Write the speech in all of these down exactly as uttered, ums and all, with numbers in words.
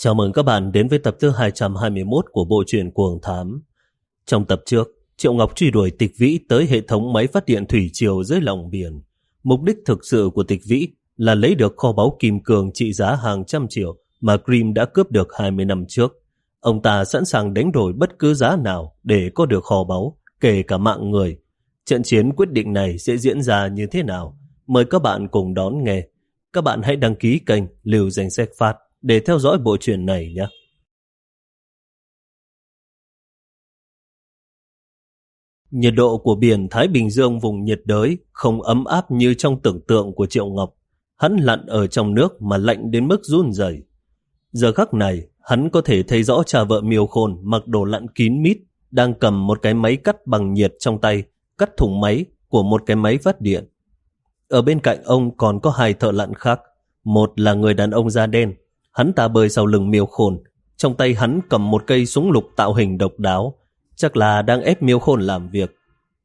Chào mừng các bạn đến với tập thứ hai trăm hai mươi mốt của bộ truyện Cuồng Thám. Trong tập trước, Triệu Ngọc truy đuổi Tịch Vĩ tới hệ thống máy phát điện thủy triều dưới lòng biển. Mục đích thực sự của Tịch Vĩ là lấy được kho báu kim cương trị giá hàng trăm triệu mà Grimm đã cướp được hai mươi năm trước. Ông ta sẵn sàng đánh đổi bất cứ giá nào để có được kho báu, kể cả mạng người. Trận chiến quyết định này sẽ diễn ra như thế nào? Mời các bạn cùng đón nghe. Các bạn hãy đăng ký kênh Lưu Danh Sách Phát để theo dõi bộ truyện này nhé. Nhiệt độ của biển Thái Bình Dương vùng nhiệt đới không ấm áp như trong tưởng tượng của Triệu Ngọc. Hắn lặn ở trong nước mà lạnh đến mức run rẩy. Giờ khắc này, hắn có thể thấy rõ cha vợ Miêu Khôn mặc đồ lặn kín mít, đang cầm một cái máy cắt bằng nhiệt trong tay, cắt thùng máy của một cái máy phát điện. Ở bên cạnh ông còn có hai thợ lặn khác. Một là người đàn ông da đen. Hắn ta bơi sau lưng Miêu Khôn, trong tay hắn cầm một cây súng lục tạo hình độc đáo, chắc là đang ép Miêu Khôn làm việc.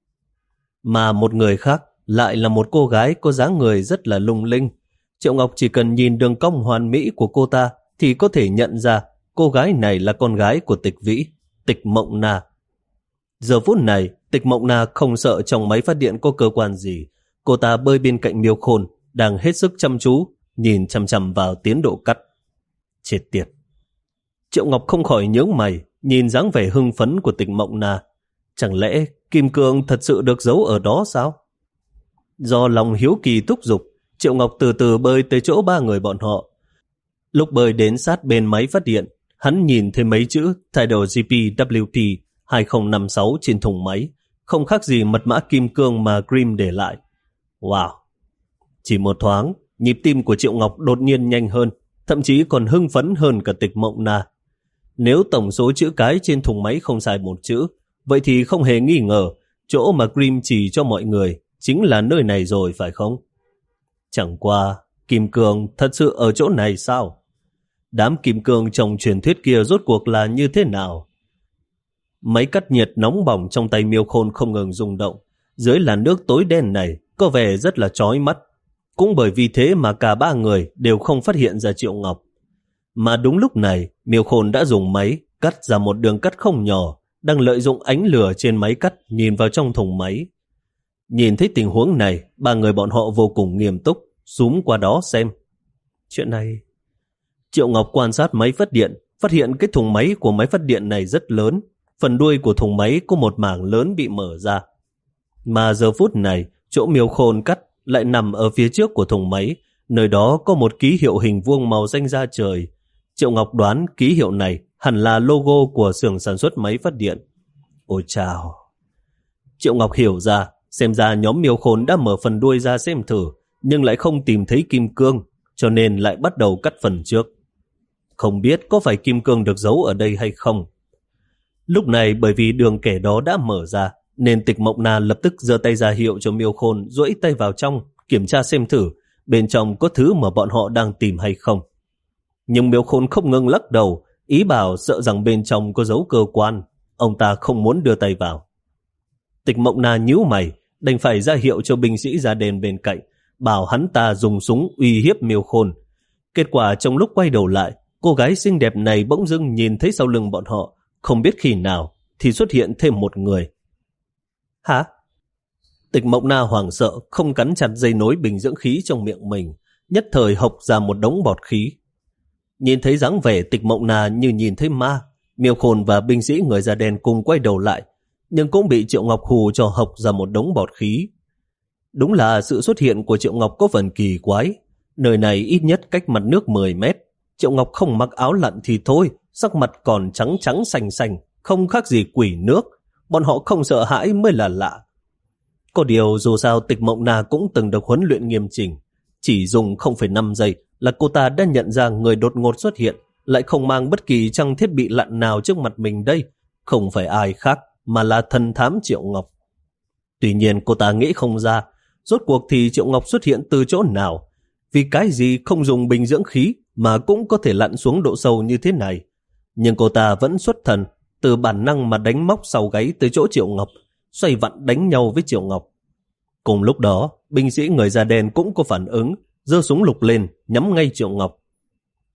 Mà một người khác lại là một cô gái có dáng người rất là lung linh. Triệu Ngọc chỉ cần nhìn đường cong hoàn mỹ của cô ta thì có thể nhận ra cô gái này là con gái của Tịch Vĩ, Tịch Mộng Na. Giờ phút này, Tịch Mộng Na không sợ trong máy phát điện có cơ quan gì. Cô ta bơi bên cạnh Miêu Khôn, đang hết sức chăm chú, nhìn chằm chằm vào tiến độ cắt. Chết tiệt. Triệu Ngọc không khỏi nhướng mày, nhìn dáng vẻ hưng phấn của Tịch Mộng Na. Chẳng lẽ kim cương thật sự được giấu ở đó sao? Do lòng hiếu kỳ thúc giục, Triệu Ngọc từ từ bơi tới chỗ ba người bọn họ. Lúc bơi đến sát bên máy phát điện, hắn nhìn thấy mấy chữ Tidal G P W P hai không năm sáu trên thùng máy, không khác gì mật mã kim cương mà Grimm để lại. Wow! Chỉ một thoáng, nhịp tim của Triệu Ngọc đột nhiên nhanh hơn, thậm chí còn hưng phấn hơn cả Tịch Mộng Na. Nếu tổng số chữ cái trên thùng máy không sai một chữ, vậy thì không hề nghi ngờ, chỗ mà Grimm chỉ cho mọi người chính là nơi này rồi phải không? Chẳng qua, kim cương thật sự ở chỗ này sao? Đám kim cương trong truyền thuyết kia rốt cuộc là như thế nào? Máy cắt nhiệt nóng bỏng trong tay Miêu Khôn không ngừng rung động. Dưới làn nước tối đen này có vẻ rất là chói mắt. Cũng bởi vì thế mà cả ba người đều không phát hiện ra Triệu Ngọc. Mà đúng lúc này, Miêu Khôn đã dùng máy cắt ra một đường cắt không nhỏ, đang lợi dụng ánh lửa trên máy cắt nhìn vào trong thùng máy. Nhìn thấy tình huống này, ba người bọn họ vô cùng nghiêm túc, xúm qua đó xem. Chuyện này... Triệu Ngọc quan sát máy phát điện, phát hiện cái thùng máy của máy phát điện này rất lớn. Phần đuôi của thùng máy có một mảng lớn bị mở ra. Mà giờ phút này, chỗ Miêu Khôn cắt lại nằm ở phía trước của thùng máy, nơi đó có một ký hiệu hình vuông màu xanh da trời. Triệu Ngọc đoán ký hiệu này hẳn là logo của xưởng sản xuất máy phát điện. Ôi chào! Triệu Ngọc hiểu ra, xem ra nhóm Miêu Khôn đã mở phần đuôi ra xem thử, nhưng lại không tìm thấy kim cương, cho nên lại bắt đầu cắt phần trước. Không biết có phải kim cương được giấu ở đây hay không. Lúc này bởi vì đường kẻ đó đã mở ra, nên Tịch Mộng Na lập tức giơ tay ra hiệu cho Miêu Khôn duỗi tay vào trong, kiểm tra xem thử bên trong có thứ mà bọn họ đang tìm hay không. Nhưng Miêu Khôn không ngừng lắc đầu, ý bảo sợ rằng bên trong có dấu cơ quan, ông ta không muốn đưa tay vào. Tịch Mộng Na nhíu mày, đành phải ra hiệu cho binh sĩ da đen bên cạnh, bảo hắn ta dùng súng uy hiếp Miêu Khôn. Kết quả trong lúc quay đầu lại, cô gái xinh đẹp này bỗng dưng nhìn thấy sau lưng bọn họ, không biết khi nào thì xuất hiện thêm một người. Hả? Tịch Mộng Na hoảng sợ, không cắn chặt dây nối bình dưỡng khí trong miệng mình, nhất thời hộc ra một đống bọt khí. Nhìn thấy dáng vẻ Tịch Mộng Na như nhìn thấy ma, Miêu Khôn và binh sĩ người da đen cùng quay đầu lại, nhưng cũng bị Triệu Ngọc hù cho hộc ra một đống bọt khí. Đúng là sự xuất hiện của Triệu Ngọc có phần kỳ quái. Nơi này ít nhất cách mặt nước mười mét. Triệu Ngọc không mặc áo lặn thì thôi, sắc mặt còn trắng trắng xanh xanh, không khác gì quỷ nước. Bọn họ không sợ hãi mới là lạ. Có điều dù sao Tịch Mộng Na cũng từng được huấn luyện nghiêm chỉnh. Chỉ dùng không phẩy năm giây là cô ta đã nhận ra người đột ngột xuất hiện, lại không mang bất kỳ trang thiết bị lặn nào trước mặt mình đây. Không phải ai khác mà là thần thám Triệu Ngọc. Tuy nhiên cô ta nghĩ không ra, rốt cuộc thì Triệu Ngọc xuất hiện từ chỗ nào. Vì cái gì không dùng bình dưỡng khí mà cũng có thể lặn xuống độ sâu như thế này. Nhưng cô ta vẫn xuất thần, từ bản năng mà đánh móc sau gáy tới chỗ Triệu Ngọc, xoay vặn đánh nhau với Triệu Ngọc. Cùng lúc đó, binh sĩ người da đen cũng có phản ứng, giơ súng lục lên, nhắm ngay Triệu Ngọc.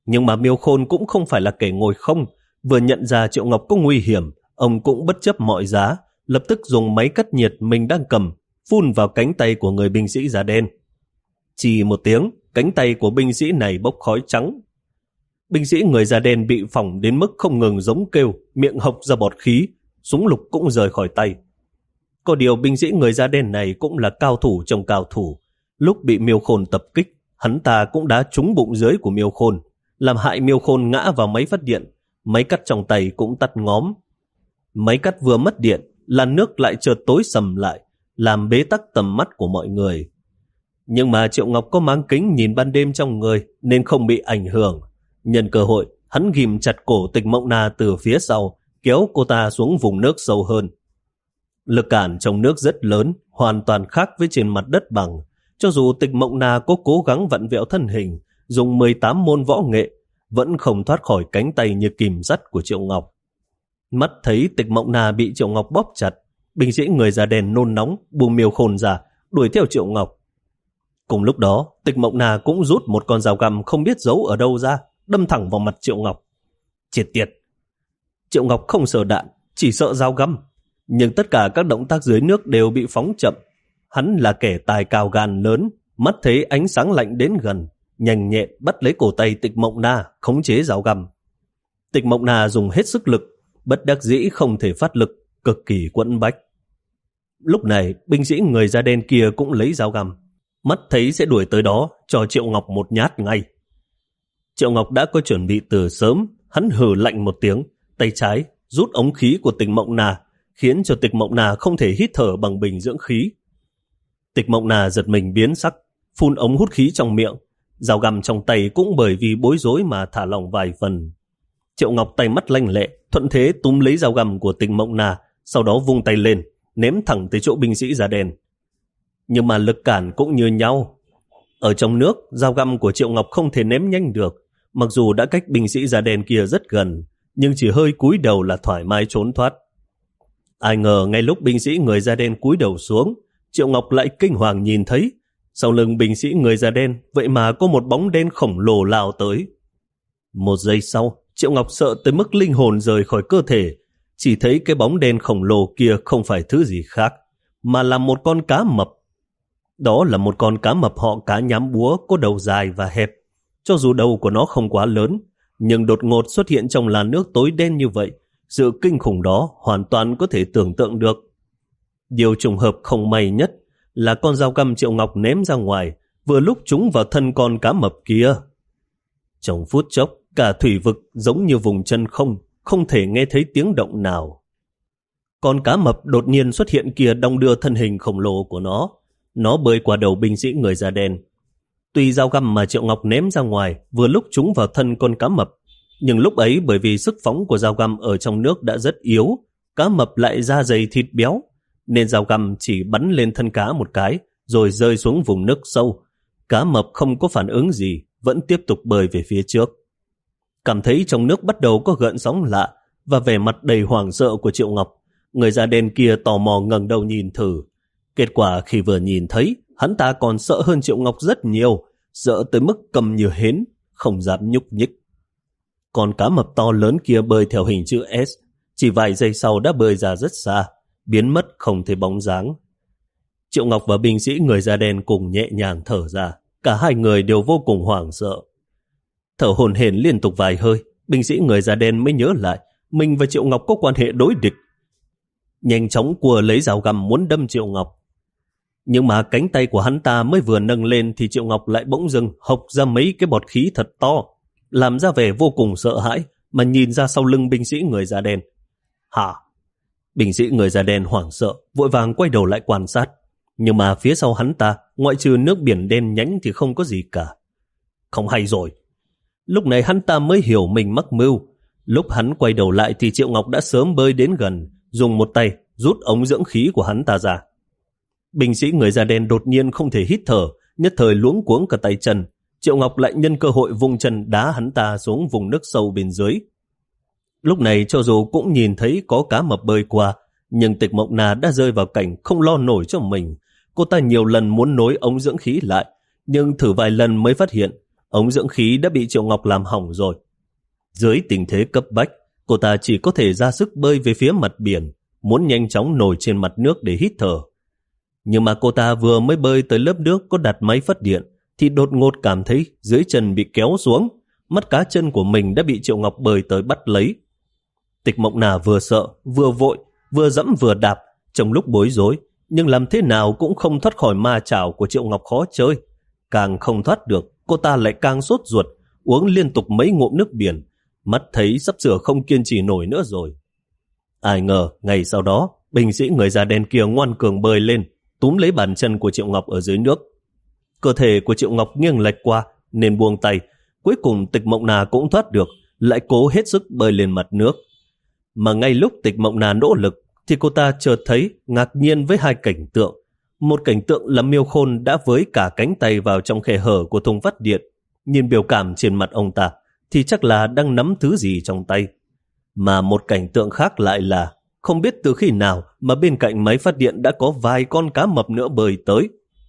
Nhưng mà Miêu Khôn cũng không phải là kẻ ngồi không, vừa nhận ra Triệu Ngọc có nguy hiểm, ông cũng bất chấp mọi giá, lập tức dùng máy cắt nhiệt mình đang cầm, phun vào cánh tay của người binh sĩ da đen. Chỉ một tiếng, cánh tay của binh sĩ này bốc khói trắng. Binh sĩ người da đen bị phỏng đến mức không ngừng giống kêu, miệng hộc ra bọt khí, súng lục cũng rời khỏi tay. Có điều binh sĩ người da đen này cũng là cao thủ trong cao thủ. Lúc bị Miêu Khôn tập kích, hắn ta cũng đã trúng bụng dưới của Miêu Khôn, làm hại Miêu Khôn ngã vào máy phát điện, máy cắt trong tay cũng tắt ngóm. Máy cắt vừa mất điện, làn nước lại chợt tối sầm lại, làm bế tắc tầm mắt của mọi người. Nhưng mà Triệu Ngọc có mang kính nhìn ban đêm trong người nên không bị ảnh hưởng. Nhân cơ hội, hắn ghim chặt cổ Tịch Mộng Na từ phía sau, kéo cô ta xuống vùng nước sâu hơn. Lực cản trong nước rất lớn, hoàn toàn khác với trên mặt đất bằng. Cho dù Tịch Mộng Na có cố gắng vặn vẹo thân hình, dùng mười tám môn võ nghệ, vẫn không thoát khỏi cánh tay như kìm sắt của Triệu Ngọc. Mắt thấy Tịch Mộng Na bị Triệu Ngọc bóp chặt, binh sĩ người da đen nôn nóng buông Miêu Khôn ra, đuổi theo Triệu Ngọc. Cùng lúc đó, Tịch Mộng Na cũng rút một con dao găm không biết giấu ở đâu ra, đâm thẳng vào mặt Triệu Ngọc. Triệt tiệt! Triệu Ngọc không sợ đạn, chỉ sợ dao găm. Nhưng tất cả các động tác dưới nước đều bị phóng chậm. Hắn là kẻ tài cao gan lớn, mắt thấy ánh sáng lạnh đến gần, nhanh nhẹn bắt lấy cổ tay Tịch Mộng Na, khống chế dao găm. Tịch Mộng Na dùng hết sức lực, bất đắc dĩ không thể phát lực, cực kỳ quẫn bách. Lúc này, binh sĩ người da đen kia cũng lấy dao găm, mắt thấy sẽ đuổi tới đó, cho Triệu Ngọc một nhát ngay. Triệu Ngọc đã có chuẩn bị từ sớm, hắn hừ lạnh một tiếng, tay trái rút ống khí của Tịch Mộng Na, khiến cho Tịch Mộng Na không thể hít thở bằng bình dưỡng khí. Tịch Mộng Na giật mình biến sắc, phun ống hút khí trong miệng, dao găm trong tay cũng bởi vì bối rối mà thả lỏng vài phần. Triệu Ngọc tay mắt lanh lẹ, thuận thế túm lấy dao găm của Tịch Mộng Na, sau đó vung tay lên, ném thẳng tới chỗ binh sĩ da đen. Nhưng mà lực cản cũng như nhau. Ở trong nước, dao găm của Triệu Ngọc không thể ném nhanh được, mặc dù đã cách binh sĩ da đen kia rất gần, nhưng chỉ hơi cúi đầu là thoải mái trốn thoát. Ai ngờ ngay lúc binh sĩ người da đen cúi đầu xuống, Triệu Ngọc lại kinh hoàng nhìn thấy, sau lưng binh sĩ người da đen vậy mà có một bóng đen khổng lồ lao tới. Một giây sau, Triệu Ngọc sợ tới mức linh hồn rời khỏi cơ thể, chỉ thấy cái bóng đen khổng lồ kia không phải thứ gì khác, mà là một con cá mập. Đó là một con cá mập họ cá nhám búa có đầu dài và hẹp. Cho dù đầu của nó không quá lớn, nhưng đột ngột xuất hiện trong làn nước tối đen như vậy, sự kinh khủng đó hoàn toàn có thể tưởng tượng được. Điều trùng hợp không may nhất là con dao găm Triệu Ngọc ném ra ngoài, vừa lúc trúng vào thân con cá mập kia. Trong phút chốc, cả thủy vực giống như vùng chân không, không thể nghe thấy tiếng động nào. Con cá mập đột nhiên xuất hiện kia đong đưa thân hình khổng lồ của nó. Nó bơi qua đầu binh sĩ người da đen. Tuy dao găm mà Triệu Ngọc ném ra ngoài vừa lúc trúng vào thân con cá mập, nhưng lúc ấy bởi vì sức phóng của dao găm ở trong nước đã rất yếu, cá mập lại da dày thịt béo, nên dao găm chỉ bắn lên thân cá một cái, rồi rơi xuống vùng nước sâu. Cá mập không có phản ứng gì, vẫn tiếp tục bơi về phía trước. Cảm thấy trong nước bắt đầu có gợn sóng lạ, và vẻ mặt đầy hoảng sợ của Triệu Ngọc, người da đen kia tò mò ngẩng đầu nhìn thử. Kết quả khi vừa nhìn thấy, hắn ta còn sợ hơn Triệu Ngọc rất nhiều, sợ tới mức cầm như hến, không dám nhúc nhích. Con cá mập to lớn kia bơi theo hình chữ S, chỉ vài giây sau đã bơi ra rất xa, biến mất không thấy bóng dáng. Triệu Ngọc và binh sĩ người da đen cùng nhẹ nhàng thở ra, cả hai người đều vô cùng hoảng sợ. Thở hổn hển liên tục vài hơi, binh sĩ người da đen mới nhớ lại mình và Triệu Ngọc có quan hệ đối địch. Nhanh chóng cua lấy dao găm muốn đâm Triệu Ngọc. Nhưng mà cánh tay của hắn ta mới vừa nâng lên thì Triệu Ngọc lại bỗng dưng hộc ra mấy cái bọt khí thật to, làm ra vẻ vô cùng sợ hãi mà nhìn ra sau lưng binh sĩ người da đen. Hả? Binh sĩ người da đen hoảng sợ, vội vàng quay đầu lại quan sát. Nhưng mà phía sau hắn ta, ngoại trừ nước biển đen nhánh thì không có gì cả. Không hay rồi. Lúc này hắn ta mới hiểu mình mắc mưu. Lúc hắn quay đầu lại thì Triệu Ngọc đã sớm bơi đến gần, dùng một tay rút ống dưỡng khí của hắn ta ra. Binh sĩ người da đen đột nhiên không thể hít thở, nhất thời luống cuống cả tay chân. Triệu Ngọc lại nhân cơ hội vung chân đá hắn ta xuống vùng nước sâu bên dưới. Lúc này cho dù cũng nhìn thấy có cá mập bơi qua, nhưng Tịch Mộng Na đã rơi vào cảnh không lo nổi cho mình. Cô ta nhiều lần muốn nối ống dưỡng khí lại, nhưng thử vài lần mới phát hiện ống dưỡng khí đã bị Triệu Ngọc làm hỏng rồi. Dưới tình thế cấp bách, cô ta chỉ có thể ra sức bơi về phía mặt biển, muốn nhanh chóng nổi trên mặt nước để hít thở. Nhưng mà cô ta vừa mới bơi tới lớp nước có đặt máy phát điện, thì đột ngột cảm thấy dưới chân bị kéo xuống, mắt cá chân của mình đã bị Triệu Ngọc bơi tới bắt lấy. Tịch Mộng Na vừa sợ, vừa vội, vừa dẫm vừa đạp, trong lúc bối rối, nhưng làm thế nào cũng không thoát khỏi ma chảo của Triệu Ngọc khó chơi. Càng không thoát được, cô ta lại càng sốt ruột, uống liên tục mấy ngụm nước biển, mắt thấy sắp sửa không kiên trì nổi nữa rồi. Ai ngờ, ngày sau đó, binh sĩ người da đen kia ngoan cường bơi lên, túm lấy bàn chân của Triệu Ngọc ở dưới nước. Cơ thể của Triệu Ngọc nghiêng lệch qua, nên buông tay. Cuối cùng Tịch Mộng Na cũng thoát được, lại cố hết sức bơi lên mặt nước. Mà ngay lúc Tịch Mộng Na nỗ lực, thì cô ta chợt thấy ngạc nhiên với hai cảnh tượng. Một cảnh tượng là Miêu Khôn đã với cả cánh tay vào trong khe hở của thùng vắt điện. Nhìn biểu cảm trên mặt ông ta, thì chắc là đang nắm thứ gì trong tay. Mà một cảnh tượng khác lại là không biết từ khi nào mà bên cạnh máy phát điện đã có vài con cá mập nữa bơi tới.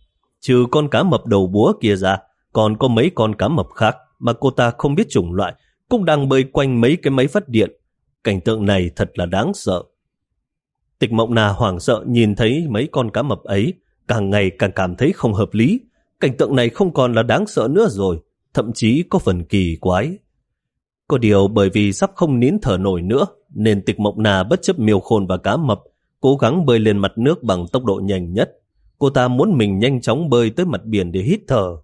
Trừ con cá mập đầu búa kia ra, còn có mấy con cá mập khác mà cô ta không biết chủng loại cũng đang bơi quanh mấy cái máy phát điện. Cảnh tượng này thật là đáng sợ. Tịch Mộng Na hoảng sợ nhìn thấy mấy con cá mập ấy, càng ngày càng cảm thấy không hợp lý. Cảnh tượng này không còn là đáng sợ nữa rồi, thậm chí có phần kỳ quái. Có điều bởi vì sắp không nín thở nổi nữa, nên Tịch Mộng Na bất chấp Miêu Khôn và cá mập, cố gắng bơi lên mặt nước bằng tốc độ nhanh nhất. Cô ta muốn mình nhanh chóng bơi tới mặt biển để hít thở.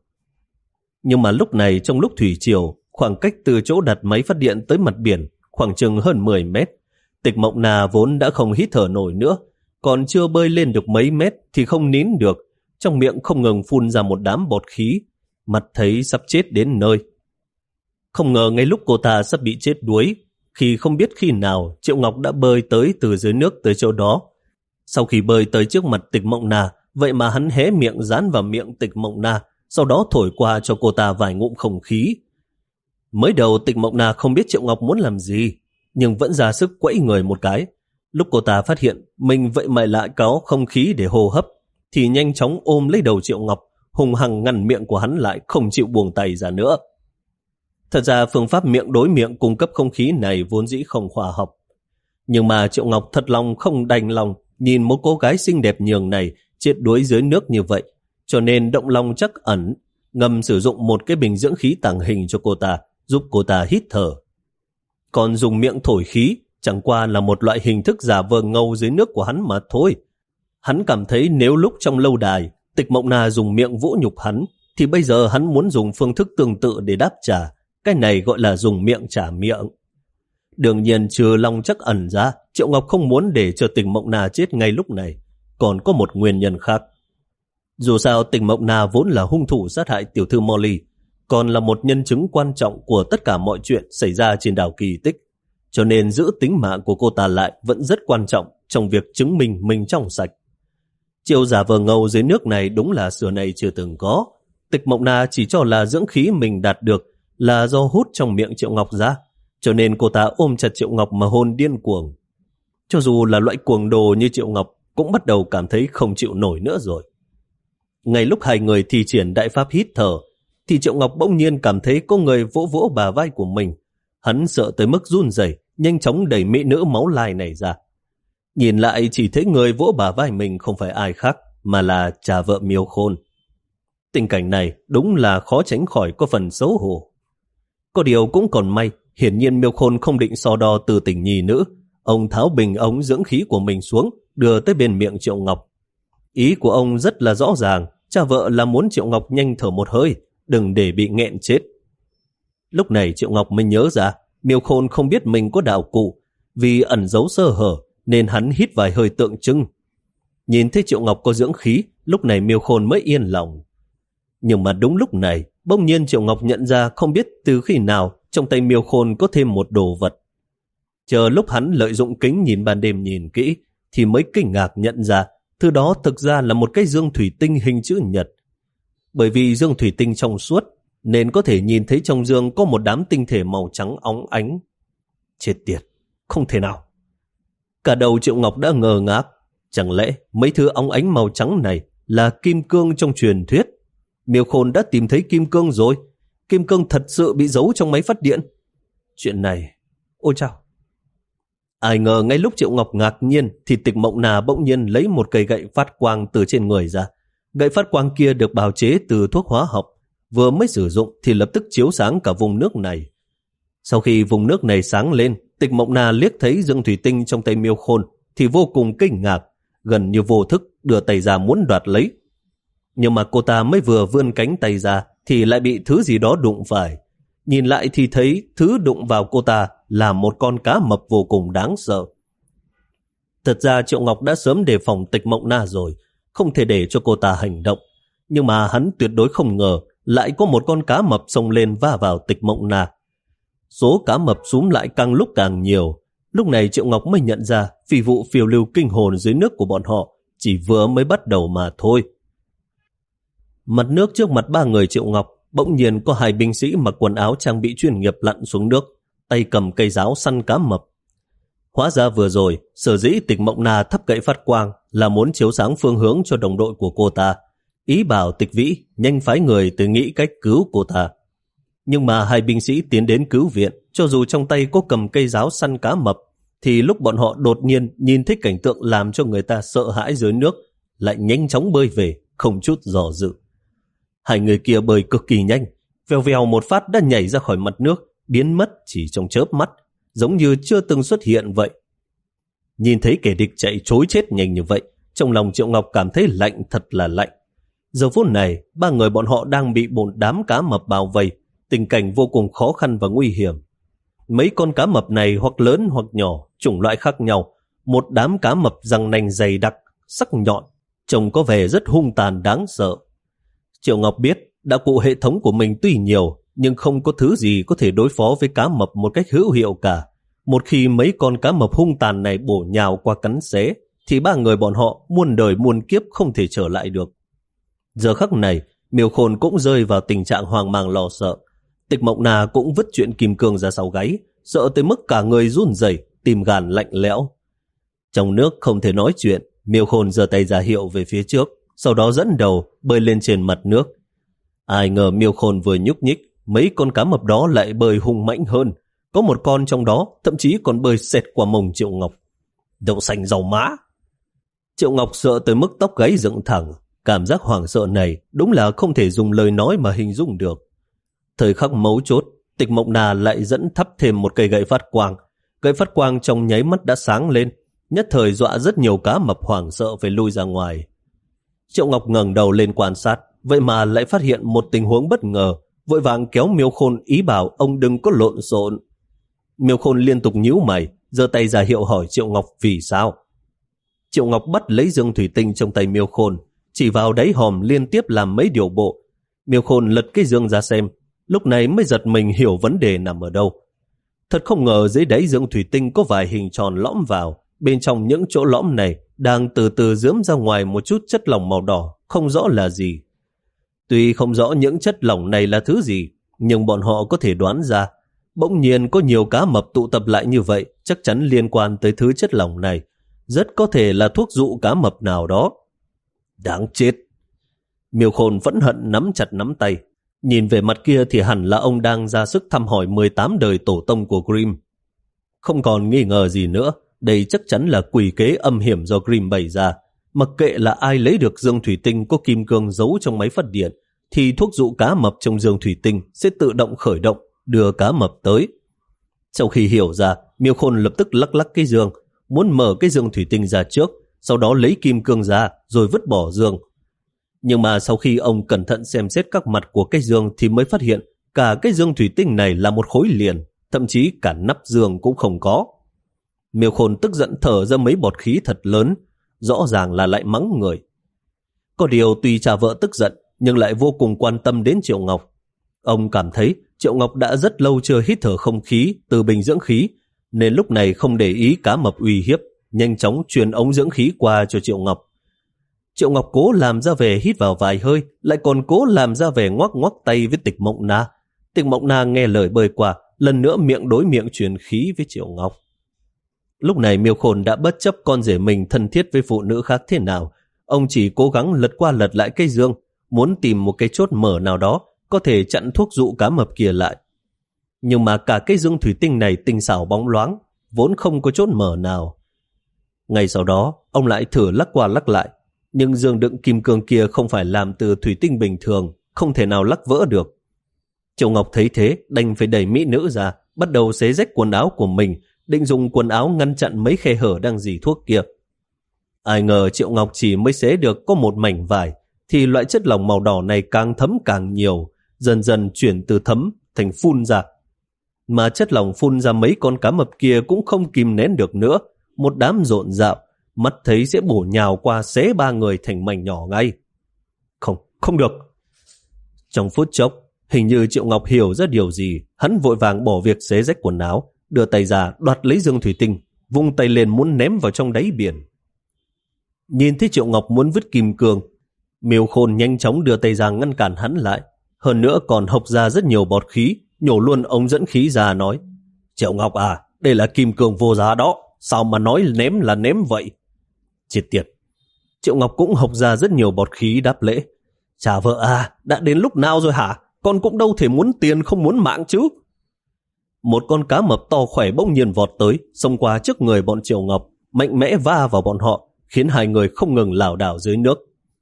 Nhưng mà lúc này trong lúc thủy triều, khoảng cách từ chỗ đặt máy phát điện tới mặt biển khoảng chừng hơn mười mét. Tịch Mộng Na vốn đã không hít thở nổi nữa, còn chưa bơi lên được mấy mét thì không nín được, trong miệng không ngừng phun ra một đám bọt khí, mặt thấy sắp chết đến nơi. Không ngờ ngay lúc cô ta sắp bị chết đuối, khi không biết khi nào Triệu Ngọc đã bơi tới từ dưới nước tới chỗ đó. Sau khi bơi tới trước mặt Tịch Mộng Na, vậy mà hắn hé miệng dán vào miệng Tịch Mộng Na, sau đó thổi qua cho cô ta vài ngụm không khí. Mới đầu Tịch Mộng Na không biết Triệu Ngọc muốn làm gì, nhưng vẫn ra sức quẫy người một cái. Lúc cô ta phát hiện mình vậy mà lại có không khí để hô hấp, thì nhanh chóng ôm lấy đầu Triệu Ngọc, hùng hăng ngăn miệng của hắn lại, không chịu buông tay ra nữa. Thật ra phương pháp miệng đối miệng cung cấp không khí này vốn dĩ không khoa học. Nhưng mà Triệu Ngọc thật lòng không đành lòng nhìn một cô gái xinh đẹp nhường này chết đuối dưới nước như vậy, cho nên động lòng trắc ẩn, ngầm sử dụng một cái bình dưỡng khí tàng hình cho cô ta, giúp cô ta hít thở. Còn dùng miệng thổi khí chẳng qua là một loại hình thức giả vờ ngầu dưới nước của hắn mà thôi. Hắn cảm thấy nếu lúc trong lâu đài Tịch Mộng Na dùng miệng vũ nhục hắn, thì bây giờ hắn muốn dùng phương thức tương tự để đáp trả. Cái này gọi là dùng miệng trả miệng. Đương nhiên trừ lòng trắc ẩn ra, Triệu Ngọc không muốn để cho Tịch Mộng Na chết ngay lúc này. Còn có một nguyên nhân khác. Dù sao Tịch Mộng Na vốn là hung thủ sát hại tiểu thư Molly, còn là một nhân chứng quan trọng của tất cả mọi chuyện xảy ra trên đảo Kỳ Tích, cho nên giữ tính mạng của cô ta lại vẫn rất quan trọng trong việc chứng minh mình trong sạch. Chiêu giả vờ ngầu dưới nước này đúng là xưa nay chưa từng có. Tịch Mộng Na chỉ cho là dưỡng khí mình đạt được là do hút trong miệng Triệu Ngọc ra, cho nên cô ta ôm chặt Triệu Ngọc mà hôn điên cuồng. Cho dù là loại cuồng đồ như Triệu Ngọc cũng bắt đầu cảm thấy không chịu nổi nữa rồi. Ngay lúc hai người thi triển đại pháp hít thở, thì Triệu Ngọc bỗng nhiên cảm thấy có người vỗ vỗ bả vai của mình. Hắn sợ tới mức run rẩy, nhanh chóng đẩy mỹ nữ máu lai này ra. Nhìn lại chỉ thấy người vỗ bả vai mình không phải ai khác, mà là cha vợ Miêu Khôn. Tình cảnh này đúng là khó tránh khỏi có phần xấu hổ. Có điều cũng còn may, hiển nhiên Miêu Khôn không định so đo từ tình nhi nữ. Ông tháo bình ống dưỡng khí của mình xuống, đưa tới bên miệng Triệu Ngọc. Ý của ông rất là rõ ràng, cha vợ là muốn Triệu Ngọc nhanh thở một hơi, đừng để bị nghẹn chết. Lúc này Triệu Ngọc mới nhớ ra, Miêu Khôn không biết mình có đạo cụ, vì ẩn giấu sơ hở nên hắn hít vài hơi tượng trưng. Nhìn thấy Triệu Ngọc có dưỡng khí, lúc này Miêu Khôn mới yên lòng. Nhưng mà đúng lúc này, bỗng nhiên Triệu Ngọc nhận ra không biết từ khi nào trong tay Miêu Khôn có thêm một đồ vật. Chờ lúc hắn lợi dụng kính nhìn ban đêm nhìn kỹ, thì mới kinh ngạc nhận ra thứ đó thực ra là một cái dương thủy tinh hình chữ nhật. Bởi vì dương thủy tinh trong suốt, nên có thể nhìn thấy trong dương có một đám tinh thể màu trắng óng ánh. Chết tiệt, không thể nào. Cả đầu Triệu Ngọc đã ngờ ngác. Chẳng lẽ mấy thứ óng ánh màu trắng này là kim cương trong truyền thuyết? Miêu Khôn đã tìm thấy kim cương rồi. kim cương thật sự bị giấu trong máy phát điện. Chuyện này, ôi chao! Ai ngờ ngay lúc Triệu Ngọc ngạc nhiên thì Tịch Mộng Na bỗng nhiên lấy một cây gậy phát quang từ trên người ra. Gậy phát quang kia được bào chế từ thuốc hóa học, vừa mới sử dụng thì lập tức chiếu sáng cả vùng nước này. Sau khi vùng nước này sáng lên, Tịch Mộng Na liếc thấy dương thủy tinh trong tay Miêu Khôn thì vô cùng kinh ngạc, gần như vô thức đưa tay ra muốn đoạt lấy. Nhưng mà cô ta mới vừa vươn cánh tay ra thì lại bị thứ gì đó đụng phải. Nhìn lại thì thấy thứ đụng vào cô ta là một con cá mập vô cùng đáng sợ. Thật ra Triệu Ngọc đã sớm đề phòng Tịch Mộng Na rồi, không thể để cho cô ta hành động. Nhưng mà hắn tuyệt đối không ngờ lại có một con cá mập xông lên va vào Tịch Mộng Na. Số cá mập súm lại càng lúc càng nhiều. Lúc này Triệu Ngọc mới nhận ra phi vụ phiêu lưu kinh hồn dưới nước của bọn họ chỉ vừa mới bắt đầu mà thôi. Mặt nước trước mặt ba người Triệu Ngọc, bỗng nhiên có hai binh sĩ mặc quần áo trang bị chuyên nghiệp lặn xuống nước, tay cầm cây giáo săn cá mập. Hóa ra vừa rồi, sở dĩ Tịch Mộng Na thắp gậy phát quang là muốn chiếu sáng phương hướng cho đồng đội của cô ta, ý bảo Tịch Vĩ nhanh phái người tới nghĩ cách cứu cô ta. Nhưng mà hai binh sĩ tiến đến cứu viện, cho dù trong tay có cầm cây giáo săn cá mập, thì lúc bọn họ đột nhiên nhìn thấy cảnh tượng làm cho người ta sợ hãi dưới nước, lại nhanh chóng bơi về, không chút dò dự. Hai người kia bơi cực kỳ nhanh, vèo vèo một phát đã nhảy ra khỏi mặt nước, biến mất chỉ trong chớp mắt, giống như chưa từng xuất hiện vậy. Nhìn thấy kẻ địch chạy trối chết nhanh như vậy, trong lòng Triệu Ngọc cảm thấy lạnh thật là lạnh. Giờ phút này, ba người bọn họ đang bị một đám cá mập bao vây, tình cảnh vô cùng khó khăn và nguy hiểm. Mấy con cá mập này hoặc lớn hoặc nhỏ, chủng loại khác nhau, một đám cá mập răng nanh dày đặc, sắc nhọn, trông có vẻ rất hung tàn đáng sợ. Triệu Ngọc biết đạo cụ hệ thống của mình tuy nhiều, nhưng không có thứ gì có thể đối phó với cá mập một cách hữu hiệu cả. Một khi mấy con cá mập hung tàn này bổ nhào qua cắn xé, thì ba người bọn họ muôn đời muôn kiếp không thể trở lại được. Giờ khắc này, Miêu Khôn cũng rơi vào tình trạng hoang mang lo sợ. Tịch Mộng Na cũng vứt chuyện kim cương ra sau gáy, sợ tới mức cả người run rẩy, tim gan lạnh lẽo. Trong nước không thể nói chuyện, Miêu Khôn giơ tay ra hiệu về phía trước, sau đó dẫn đầu bơi lên trên mặt nước. Ai ngờ Miêu Khôn vừa nhúc nhích, mấy con cá mập đó lại bơi hung mãnh hơn. Có một con trong đó thậm chí còn bơi xẹt qua mông Triệu Ngọc. Đậu xanh dầu má! Triệu Ngọc sợ tới mức tóc gáy dựng thẳng. Cảm giác hoảng sợ này đúng là không thể dùng lời nói mà hình dung được. Thời khắc mấu chốt, Tịch Mộng Na lại dẫn thắp thêm một cây gậy phát quang. Gậy phát quang trong nháy mắt đã sáng lên, nhất thời dọa rất nhiều cá mập hoảng sợ phải lui ra ngoài. Triệu Ngọc ngẩng đầu lên quan sát, vậy mà lại phát hiện một tình huống bất ngờ, vội vàng kéo Miêu Khôn ý bảo ông đừng có lộn xộn. Miêu Khôn liên tục nhíu mày, giơ tay ra hiệu hỏi Triệu Ngọc vì sao. Triệu Ngọc bắt lấy dương thủy tinh trong tay Miêu Khôn, chỉ vào đáy hòm liên tiếp làm mấy điều bộ. Miêu Khôn lật cái dương ra xem, lúc này mới giật mình hiểu vấn đề nằm ở đâu. Thật không ngờ dưới đáy dương thủy tinh có vài hình tròn lõm vào, bên trong những chỗ lõm này đang từ từ rướm ra ngoài một chút chất lỏng màu đỏ, không rõ là gì. Tuy không rõ những chất lỏng này là thứ gì, nhưng bọn họ có thể đoán ra, bỗng nhiên có nhiều cá mập tụ tập lại như vậy, chắc chắn liên quan tới thứ chất lỏng này, rất có thể là thuốc dụ cá mập nào đó. Đáng chết! Miêu Khôn vẫn hận nắm chặt nắm tay. Nhìn về mặt kia thì hẳn là ông đang ra sức thăm hỏi mười tám đời tổ tông của Grimm. Không còn nghi ngờ gì nữa, đây chắc chắn là quỷ kế âm hiểm do Grimm bày ra. Mặc kệ là ai lấy được dương thủy tinh có kim cương giấu trong máy phát điện, thì thuốc dụ cá mập trong dương thủy tinh sẽ tự động khởi động, đưa cá mập tới. Sau khi hiểu ra, Miêu Khôn lập tức lắc lắc cái dương, muốn mở cái dương thủy tinh ra trước, sau đó lấy kim cương ra rồi vứt bỏ dương. Nhưng mà sau khi ông cẩn thận xem xét các mặt của cái dương thì mới phát hiện cả cái dương thủy tinh này là một khối liền, thậm chí cả nắp dương cũng không có. Miêu Khôn tức giận thở ra mấy bọt khí thật lớn, rõ ràng là lại mắng người. Có điều tuy cha vợ tức giận nhưng lại vô cùng quan tâm đến Triệu Ngọc. Ông cảm thấy Triệu Ngọc đã rất lâu chưa hít thở không khí từ bình dưỡng khí, nên lúc này không để ý cá mập uy hiếp, nhanh chóng truyền ống dưỡng khí qua cho Triệu Ngọc. Triệu Ngọc cố làm ra vẻ hít vào vài hơi, lại còn cố làm ra vẻ ngoắc ngoắc tay với Tịch Mộng Na. Tịch Mộng Na nghe lời bơi qua, lần nữa miệng đối miệng truyền khí với Triệu Ngọc. Lúc này Miêu Khôn đã bất chấp con rể mình thân thiết với phụ nữ khác thế nào. Ông chỉ cố gắng lật qua lật lại cây dương, muốn tìm một cái chốt mở nào đó, có thể chặn thuốc dụ cá mập kia lại. Nhưng mà cả cái dương thủy tinh này tinh xảo bóng loáng, vốn không có chốt mở nào. Ngay sau đó, ông lại thử lắc qua lắc lại, nhưng dương đựng kim cương kia không phải làm từ thủy tinh bình thường, không thể nào lắc vỡ được. Triệu Ngọc thấy thế, đành phải đẩy mỹ nữ ra, bắt đầu xé rách quần áo của mình, định dùng quần áo ngăn chặn mấy khe hở đang rỉ thuốc kia. Ai ngờ Triệu Ngọc chỉ mới xé được có một mảnh vải, thì loại chất lỏng màu đỏ này càng thấm càng nhiều, dần dần chuyển từ thấm thành phun ra. Mà chất lỏng phun ra mấy con cá mập kia cũng không kìm nén được nữa, một đám rộn rạo, mắt thấy sẽ bổ nhào qua xé ba người thành mảnh nhỏ ngay. Không, không được. Trong phút chốc, hình như Triệu Ngọc hiểu ra điều gì, hắn vội vàng bỏ việc xé rách quần áo, đưa tay ra đoạt lấy dương thủy tinh, vung tay lên muốn ném vào trong đáy biển. Nhìn thấy Triệu Ngọc muốn vứt kim cương, Miêu Khôn nhanh chóng đưa tay ra ngăn cản hắn lại, hơn nữa còn hộc ra rất nhiều bọt khí, nhổ luôn ống dẫn khí ra nói: Triệu Ngọc à, đây là kim cương vô giá đó, sao mà nói ném là ném vậy? Chết tiệt. Triệu Ngọc cũng hộc ra rất nhiều bọt khí đáp lễ: Chà vợ à, đã đến lúc nào rồi hả? Con cũng đâu thể muốn tiền không muốn mạng chứ. Một con cá mập to khỏe bỗng nhiên vọt tới, xông qua trước người bọn Triệu Ngọc, mạnh mẽ va vào bọn họ, khiến hai người không ngừng lảo đảo dưới nước.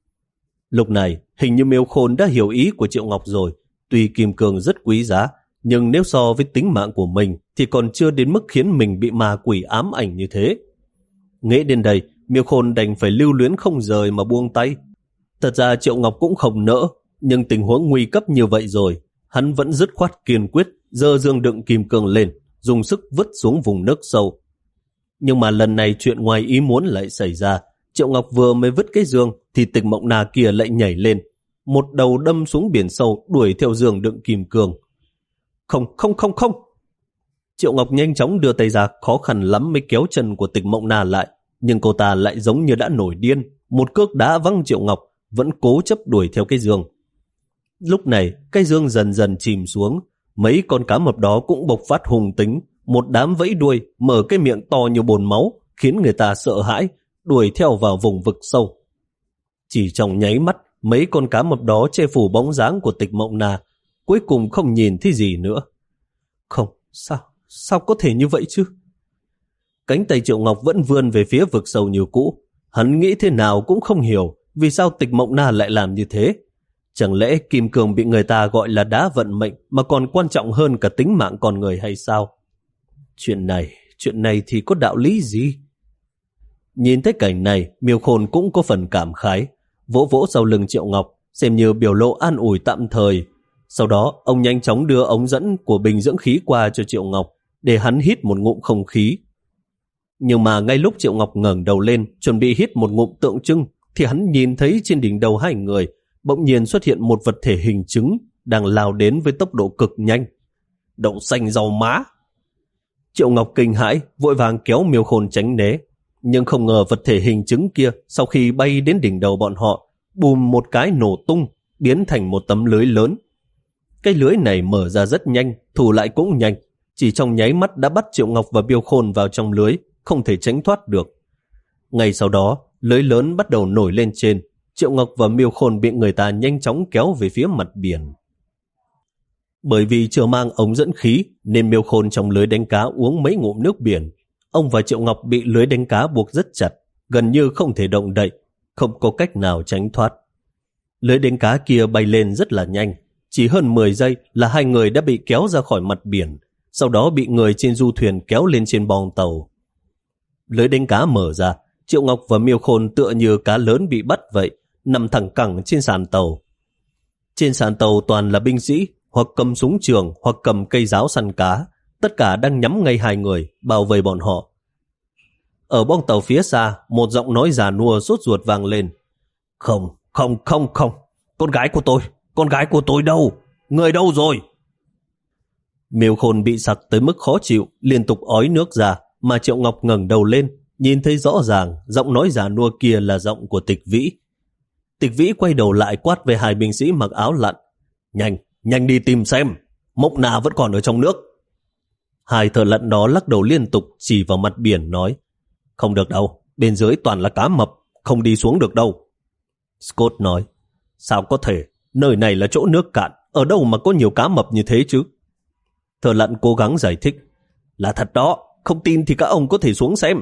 Lúc này, hình như Miêu Khôn đã hiểu ý của Triệu Ngọc rồi. Tuy kim cương rất quý giá, nhưng nếu so với tính mạng của mình thì còn chưa đến mức khiến mình bị ma quỷ ám ảnh như thế. Nghĩ đến đây, Miêu Khôn đành phải lưu luyến không rời mà buông tay. Thật ra Triệu Ngọc cũng không nỡ, nhưng tình huống nguy cấp như vậy rồi, hắn vẫn dứt khoát kiên quyết giơ dương đựng kim cương lên, dùng sức vứt xuống vùng nước sâu. Nhưng mà lần này chuyện ngoài ý muốn lại xảy ra. Triệu Ngọc vừa mới vứt cái dương thì Tịch Mộng Na kia lại nhảy lên, một đầu đâm xuống biển sâu, đuổi theo dương đựng kim cương. Không, không, không, không. Triệu Ngọc nhanh chóng đưa tay ra, khó khăn lắm mới kéo chân của Tịch Mộng Na lại, nhưng cô ta lại giống như đã nổi điên, một cước đá văng Triệu Ngọc, vẫn cố chấp đuổi theo cái dương. Lúc này, cái dương dần dần chìm xuống, mấy con cá mập đó cũng bộc phát hung tính, một đám vẫy đuôi, mở cái miệng to như bồn máu, khiến người ta sợ hãi, đuổi theo vào vùng vực sâu. Chỉ trong nháy mắt, mấy con cá mập đó che phủ bóng dáng của Tịch Mộng Na, cuối cùng không nhìn thấy gì nữa. Không, sao, sao có thể như vậy chứ? Cánh tay Triệu Ngọc vẫn vươn về phía vực sâu như cũ. Hắn nghĩ thế nào cũng không hiểu vì sao Tịch Mộng Na lại làm như thế. Chẳng lẽ kim cương bị người ta gọi là đá vận mệnh mà còn quan trọng hơn cả tính mạng con người hay sao? Chuyện này, chuyện này thì có đạo lý gì? Nhìn thấy cảnh này, Miêu Khôn cũng có phần cảm khái, vỗ vỗ sau lưng Triệu Ngọc, xem như biểu lộ an ủi tạm thời. Sau đó, ông nhanh chóng đưa ống dẫn của bình dưỡng khí qua cho Triệu Ngọc, để hắn hít một ngụm không khí. Nhưng mà ngay lúc Triệu Ngọc ngẩng đầu lên, chuẩn bị hít một ngụm tượng trưng, thì hắn nhìn thấy trên đỉnh đầu hai người, bỗng nhiên xuất hiện một vật thể hình trứng, đang lao đến với tốc độ cực nhanh. Đậu xanh rau má! Triệu Ngọc kinh hãi, vội vàng kéo Miêu Khôn tránh né. Nhưng không ngờ vật thể hình trứng kia sau khi bay đến đỉnh đầu bọn họ, bùm một cái nổ tung, biến thành một tấm lưới lớn. Cái lưới này mở ra rất nhanh, thủ lại cũng nhanh, chỉ trong nháy mắt đã bắt Triệu Ngọc và Miêu Khôn vào trong lưới, không thể tránh thoát được. Ngay sau đó, lưới lớn bắt đầu nổi lên trên, Triệu Ngọc và Miêu Khôn bị người ta nhanh chóng kéo về phía mặt biển. Bởi vì chưa mang ống dẫn khí nên Miêu Khôn trong lưới đánh cá uống mấy ngụm nước biển. Ông và Triệu Ngọc bị lưới đánh cá buộc rất chặt, gần như không thể động đậy, không có cách nào tránh thoát. Lưới đánh cá kia bay lên rất là nhanh, chỉ hơn mười giây là hai người đã bị kéo ra khỏi mặt biển, sau đó bị người trên du thuyền kéo lên trên boong tàu. Lưới đánh cá mở ra, Triệu Ngọc và Miêu Khôn tựa như cá lớn bị bắt vậy, nằm thẳng cẳng trên sàn tàu. Trên sàn tàu toàn là binh sĩ, hoặc cầm súng trường hoặc cầm cây giáo săn cá, tất cả đang nhắm ngay hai người, bảo vệ bọn họ. Ở boong tàu phía xa, một giọng nói già nua sốt ruột vang lên. Không, không, không, không, con gái của tôi, con gái của tôi đâu? Người đâu rồi? Miêu Khôn bị sặc tới mức khó chịu, liên tục ói nước ra, mà Triệu Ngọc ngẩng đầu lên, nhìn thấy rõ ràng giọng nói già nua kia là giọng của Tịch Vĩ. Tịch Vĩ quay đầu lại quát về hai binh sĩ mặc áo lặn. Nhanh, nhanh đi tìm xem, Mộng Na vẫn còn ở trong nước. Hai thợ lặn đó lắc đầu liên tục chỉ vào mặt biển nói. Không được đâu, bên dưới toàn là cá mập, không đi xuống được đâu. Scott nói. Sao có thể, nơi này là chỗ nước cạn, ở đâu mà có nhiều cá mập như thế chứ? Thợ lặn cố gắng giải thích. Là thật đó, không tin thì các ông có thể xuống xem.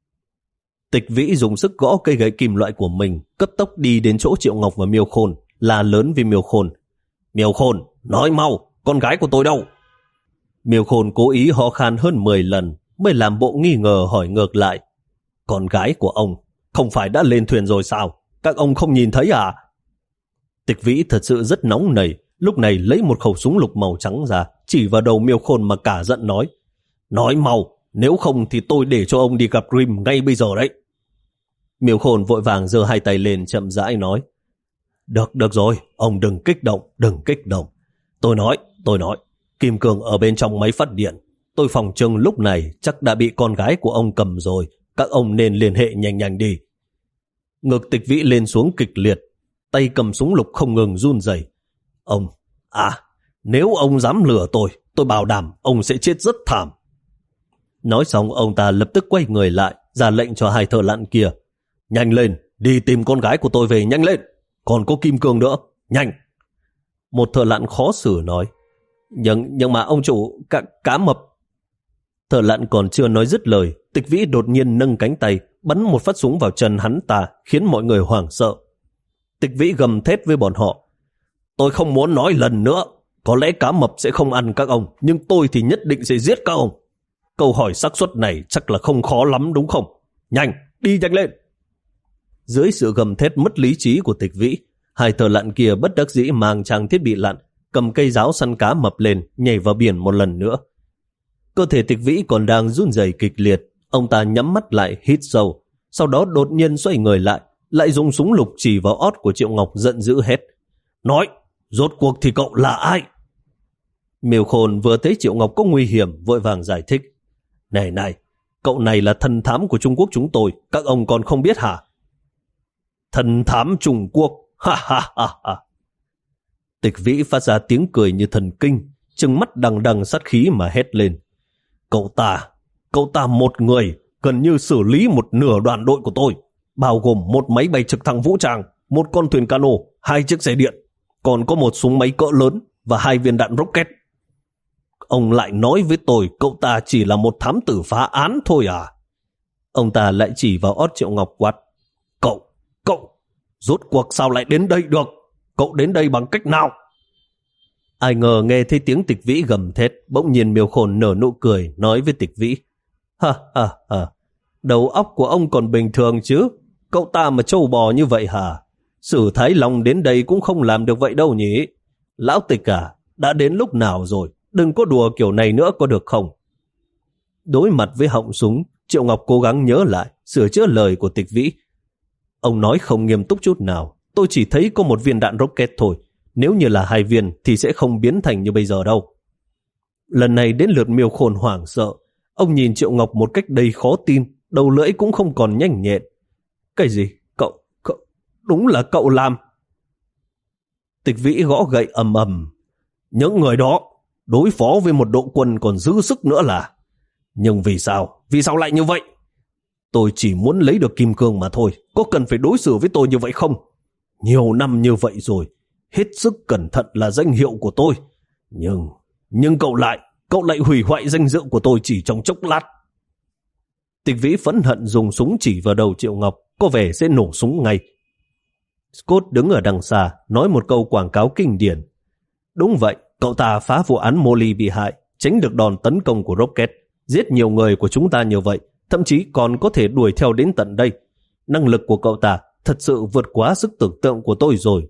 Tịch Vĩ dùng sức gõ cây gậy kim loại của mình, cấp tốc đi đến chỗ Triệu Ngọc và Miêu Khôn, la lớn với Miêu Khôn. Miêu Khôn, nói mau, con gái của tôi đâu? Miêu Khôn cố ý ho khan hơn mười lần, mới làm bộ nghi ngờ hỏi ngược lại. Con gái của ông không phải đã lên thuyền rồi sao? Các ông không nhìn thấy à? Tịch Vĩ thật sự rất nóng nảy, lúc này lấy một khẩu súng lục màu trắng ra, chỉ vào đầu Miêu Khôn mà cả giận nói. Nói mau, nếu không thì tôi để cho ông đi gặp Grim ngay bây giờ đấy. Miêu Khôn vội vàng giơ hai tay lên chậm rãi nói. Được, được rồi, ông đừng kích động, đừng kích động. Tôi nói, tôi nói, kim cương ở bên trong máy phát điện. Tôi phòng trừng lúc này chắc đã bị con gái của ông cầm rồi, các ông nên liên hệ nhanh nhanh đi. Ngực Tịch Vĩ lên xuống kịch liệt, tay cầm súng lục không ngừng run rẩy. Ông, à, nếu ông dám lừa tôi, tôi bảo đảm ông sẽ chết rất thảm. Nói xong ông ta lập tức quay người lại, ra lệnh cho hai thợ lặn kia. Nhanh lên, đi tìm con gái của tôi về, nhanh lên. Còn có kim cương nữa, nhanh. Một thợ lặn khó xử nói. Nhưng, nhưng mà ông chủ, cá, cá mập. Thợ lặn còn chưa nói dứt lời, Tịch Vĩ đột nhiên nâng cánh tay, bắn một phát súng vào chân hắn ta, khiến mọi người hoảng sợ. Tịch Vĩ gầm thét với bọn họ. Tôi không muốn nói lần nữa, có lẽ cá mập sẽ không ăn các ông, nhưng tôi thì nhất định sẽ giết các ông. Câu hỏi xác suất này chắc là không khó lắm đúng không? Nhanh, đi nhanh lên. Dưới sự gầm thét mất lý trí của Tịch Vĩ, hai thợ lặn kia bất đắc dĩ mang trang thiết bị lặn, cầm cây giáo săn cá mập lên, nhảy vào biển một lần nữa. Cơ thể Tịch Vĩ còn đang run rẩy kịch liệt, ông ta nhắm mắt lại hít sâu, sau đó đột nhiên xoay người lại, lại dùng súng lục chỉ vào ót của Triệu Ngọc giận dữ hét. Nói, rốt cuộc thì cậu là ai? Miêu Khôn vừa thấy Triệu Ngọc có nguy hiểm, vội vàng giải thích. Này này, cậu này là thần thám của Trung Quốc chúng tôi, các ông còn không biết hả? Thần thám Trung Quốc, ha ha ha ha. Tịch Vĩ phát ra tiếng cười như thần kinh, trừng mắt đằng đằng sát khí mà hét lên. Cậu ta, cậu ta một người, gần như xử lý một nửa đoàn đội của tôi, bao gồm một máy bay trực thăng vũ trang, một con thuyền cano, hai chiếc xe điện, còn có một súng máy cỡ lớn và hai viên đạn rocket. Ông lại nói với tôi cậu ta chỉ là một thám tử phá án thôi à? Ông ta lại chỉ vào ót Triệu Ngọc quát. Cậu, cậu, rốt cuộc sao lại đến đây được? Cậu đến đây bằng cách nào? Ai ngờ nghe thấy tiếng Tịch Vĩ gầm thét, bỗng nhiên Miêu Khôn nở nụ cười, nói với Tịch Vĩ. Ha ha ha, đầu óc của ông còn bình thường chứ? Cậu ta mà trâu bò như vậy hả? Sử Thái Long đến đây cũng không làm được vậy đâu nhỉ? Lão Tịch à, đã đến lúc nào rồi? Đừng có đùa kiểu này nữa có được không? Đối mặt với họng súng, Triệu Ngọc cố gắng nhớ lại, sửa chữa lời của Tịch Vĩ. Ông nói không nghiêm túc chút nào. Tôi chỉ thấy có một viên đạn rocket thôi. Nếu như là hai viên thì sẽ không biến thành như bây giờ đâu. Lần này đến lượt Miêu Khôn hoảng sợ. Ông nhìn Triệu Ngọc một cách đầy khó tin, đầu lưỡi cũng không còn nhanh nhẹn. Cái gì? Cậu, cậu, đúng là cậu làm. Tịch Vĩ gõ gậy ầm ầm. Những người đó đối phó với một đội quân còn dư sức nữa là. Nhưng vì sao? Vì sao lại như vậy? Tôi chỉ muốn lấy được kim cương mà thôi. Có cần phải đối xử với tôi như vậy không? Nhiều năm như vậy rồi. Hết sức cẩn thận là danh hiệu của tôi. Nhưng, nhưng cậu lại, cậu lại hủy hoại danh dự của tôi chỉ trong chốc lát. Tịch Vĩ phẫn hận dùng súng chỉ vào đầu Triệu Ngọc, có vẻ sẽ nổ súng ngay. Scott đứng ở đằng xa, nói một câu quảng cáo kinh điển. Đúng vậy, cậu ta phá vụ án Molly bị hại, tránh được đòn tấn công của Rocket, giết nhiều người của chúng ta như vậy, thậm chí còn có thể đuổi theo đến tận đây. Năng lực của cậu ta thật sự vượt quá sức tưởng tượng của tôi rồi.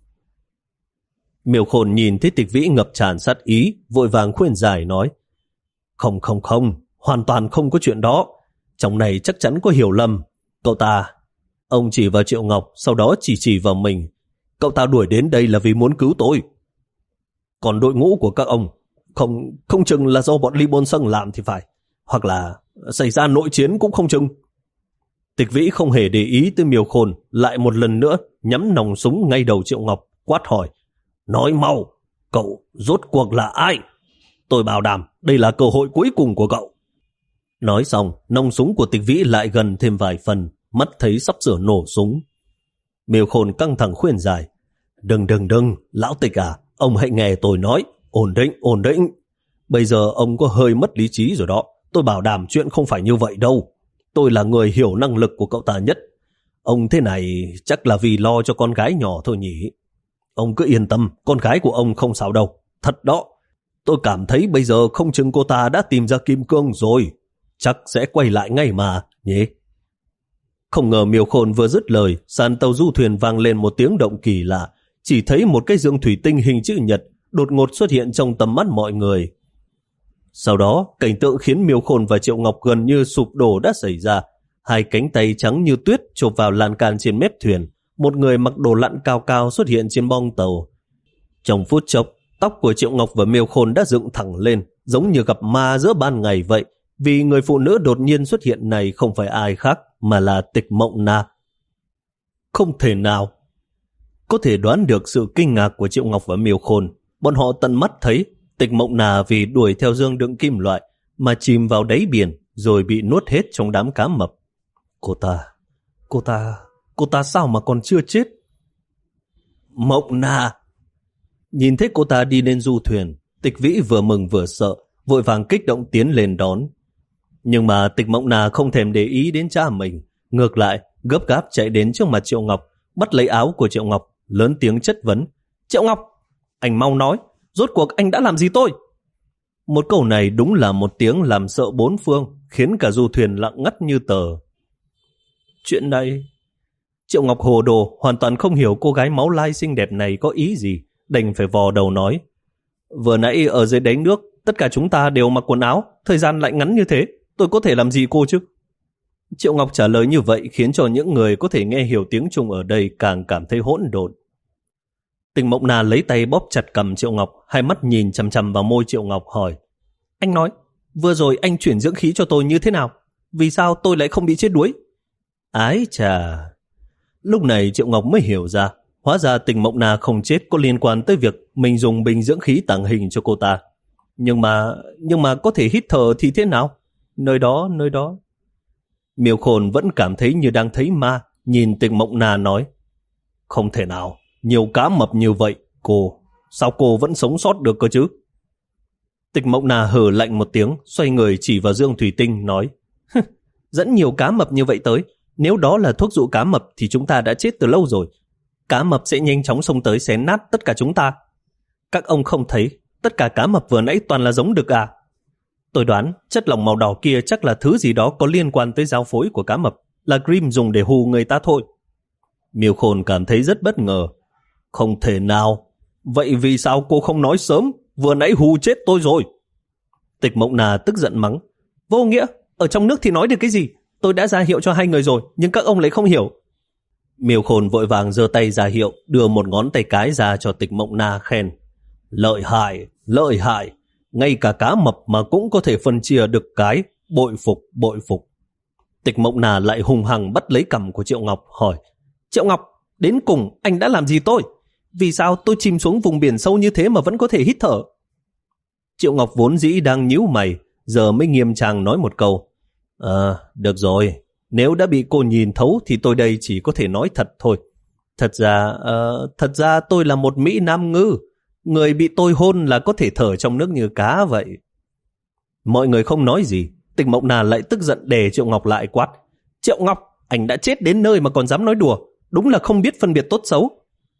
Miêu Khôn nhìn thấy Tịch Vĩ ngập tràn sát ý, vội vàng khuyên giải nói. Không không không, hoàn toàn không có chuyện đó. Trong này chắc chắn có hiểu lầm. Cậu ta, ông chỉ vào Triệu Ngọc, sau đó chỉ chỉ vào mình. Cậu ta đuổi đến đây là vì muốn cứu tôi. Còn đội ngũ của các ông, không không chừng là do bọn Ly Bôn Sâng làm thì phải. Hoặc là xảy ra nội chiến cũng không chừng. Tịch Vĩ không hề để ý tới Miêu Khôn, lại một lần nữa nhắm nòng súng ngay đầu Triệu Ngọc, quát hỏi. Nói mau, cậu rốt cuộc là ai? Tôi bảo đảm đây là cơ hội cuối cùng của cậu. Nói xong, nòng súng của Tịch Vĩ lại gần thêm vài phần, mắt thấy sắp sửa nổ súng. Miêu Khôn căng thẳng khuyên giải. Đừng đừng đừng, lão Tịch à, Ông hãy nghe tôi nói, ổn định, ổn định. Bây giờ ông có hơi mất lý trí rồi đó. Tôi bảo đảm chuyện không phải như vậy đâu. Tôi là người hiểu năng lực của cậu ta nhất. Ông thế này chắc là vì lo cho con gái nhỏ thôi nhỉ. Ông cứ yên tâm, con gái của ông không sao đâu. Thật đó. Tôi cảm thấy bây giờ không chừng cô ta đã tìm ra kim cương rồi. Chắc sẽ quay lại ngay mà, nhỉ? Không ngờ Miêu Khôn vừa dứt lời, sàn tàu du thuyền vang lên một tiếng động kỳ lạ. Chỉ thấy một cái dương thủy tinh hình chữ nhật đột ngột xuất hiện trong tầm mắt mọi người. Sau đó, cảnh tượng khiến Miêu Khôn và Triệu Ngọc gần như sụp đổ đã xảy ra. Hai cánh tay trắng như tuyết chộp vào lan can trên mép thuyền. Một người mặc đồ lặn cao cao xuất hiện trên bong tàu. Trong phút chốc, tóc của Triệu Ngọc và Miêu Khôn đã dựng thẳng lên, giống như gặp ma giữa ban ngày vậy. Vì người phụ nữ đột nhiên xuất hiện này không phải ai khác mà là Tịch Mộng Na. Không thể nào. Có thể đoán được sự kinh ngạc của Triệu Ngọc và Miêu Khôn. Bọn họ tận mắt thấy Tịch Mộng Na vì đuổi theo dương đựng kim loại mà chìm vào đáy biển rồi bị nuốt hết trong đám cá mập. Cô ta, cô ta, cô ta sao mà còn chưa chết? Mộng Na! Nhìn thấy cô ta đi lên du thuyền, Tịch Vĩ vừa mừng vừa sợ, vội vàng kích động tiến lên đón. Nhưng mà Tịch Mộng Na không thèm để ý đến cha mình, ngược lại gấp gáp chạy đến trước mặt Triệu Ngọc, bắt lấy áo của Triệu Ngọc, lớn tiếng chất vấn. Triệu Ngọc, anh mau nói, rốt cuộc anh đã làm gì tôi? Một câu này đúng là một tiếng làm sợ bốn phương, khiến cả du thuyền lặng ngắt như tờ. Chuyện này... Triệu Ngọc hồ đồ, hoàn toàn không hiểu cô gái máu lai xinh đẹp này có ý gì, đành phải vò đầu nói. Vừa nãy ở dưới đáy nước, tất cả chúng ta đều mặc quần áo, thời gian lại ngắn như thế, tôi có thể làm gì cô chứ? Triệu Ngọc trả lời như vậy khiến cho những người có thể nghe hiểu tiếng Trung ở đây càng cảm thấy hỗn độn. Tịch Mộng Na lấy tay bóp chặt cằm Triệu Ngọc, hai mắt nhìn chằm chằm vào môi Triệu Ngọc hỏi. Anh nói, vừa rồi anh chuyển dưỡng khí cho tôi như thế nào? Vì sao tôi lại không bị chết đuối? Ái chà... Lúc này Triệu Ngọc mới hiểu ra, hóa ra Tịch Mộng Na không chết có liên quan tới việc mình dùng bình dưỡng khí tàng hình cho cô ta. Nhưng mà, nhưng mà có thể hít thở thì thế nào? Nơi đó, nơi đó. Miêu Khôn vẫn cảm thấy như đang thấy ma, nhìn Tịch Mộng Na nói. Không thể nào, nhiều cá mập như vậy, cô, sao cô vẫn sống sót được cơ chứ? Tịch Mộng Na hừ lạnh một tiếng, xoay người chỉ vào dương thủy tinh, nói. Dẫn nhiều cá mập như vậy tới, nếu đó là thuốc dụ cá mập thì chúng ta đã chết từ lâu rồi. Cá mập sẽ nhanh chóng xông tới xé nát tất cả chúng ta. Các ông không thấy, tất cả cá mập vừa nãy toàn là giống đực à? Tôi đoán chất lỏng màu đỏ kia chắc là thứ gì đó có liên quan tới giao phối của cá mập, là Grimm dùng để hù người ta thôi. Miêu Khôn cảm thấy rất bất ngờ. Không thể nào. Vậy vì sao cô không nói sớm? Vừa nãy hù chết tôi rồi. Tịch Mộng Na tức giận mắng. Vô nghĩa, ở trong nước thì nói được cái gì? Tôi đã ra hiệu cho hai người rồi, nhưng các ông lại không hiểu. Miêu Khôn vội vàng giơ tay ra hiệu, đưa một ngón tay cái ra cho Tịch Mộng Na khen. Lợi hại, lợi hại. Ngay cả cá mập mà cũng có thể phân chia được cái. Bội phục, bội phục. Tịch Mộng Na lại hùng hăng bắt lấy cằm của Triệu Ngọc, hỏi. Triệu Ngọc, đến cùng anh đã làm gì tôi? Vì sao tôi chìm xuống vùng biển sâu như thế mà vẫn có thể hít thở? Triệu Ngọc vốn dĩ đang nhíu mày, giờ mới nghiêm trang nói một câu. À, được rồi, nếu đã bị cô nhìn thấu thì tôi đây chỉ có thể nói thật thôi. Thật ra, uh, thật ra tôi là một Mỹ Nam ngư, người bị tôi hôn là có thể thở trong nước như cá vậy. Mọi người không nói gì, Tịch Mộng Na lại tức giận đè Triệu Ngọc lại quát. Triệu Ngọc, anh đã chết đến nơi mà còn dám nói đùa, đúng là không biết phân biệt tốt xấu.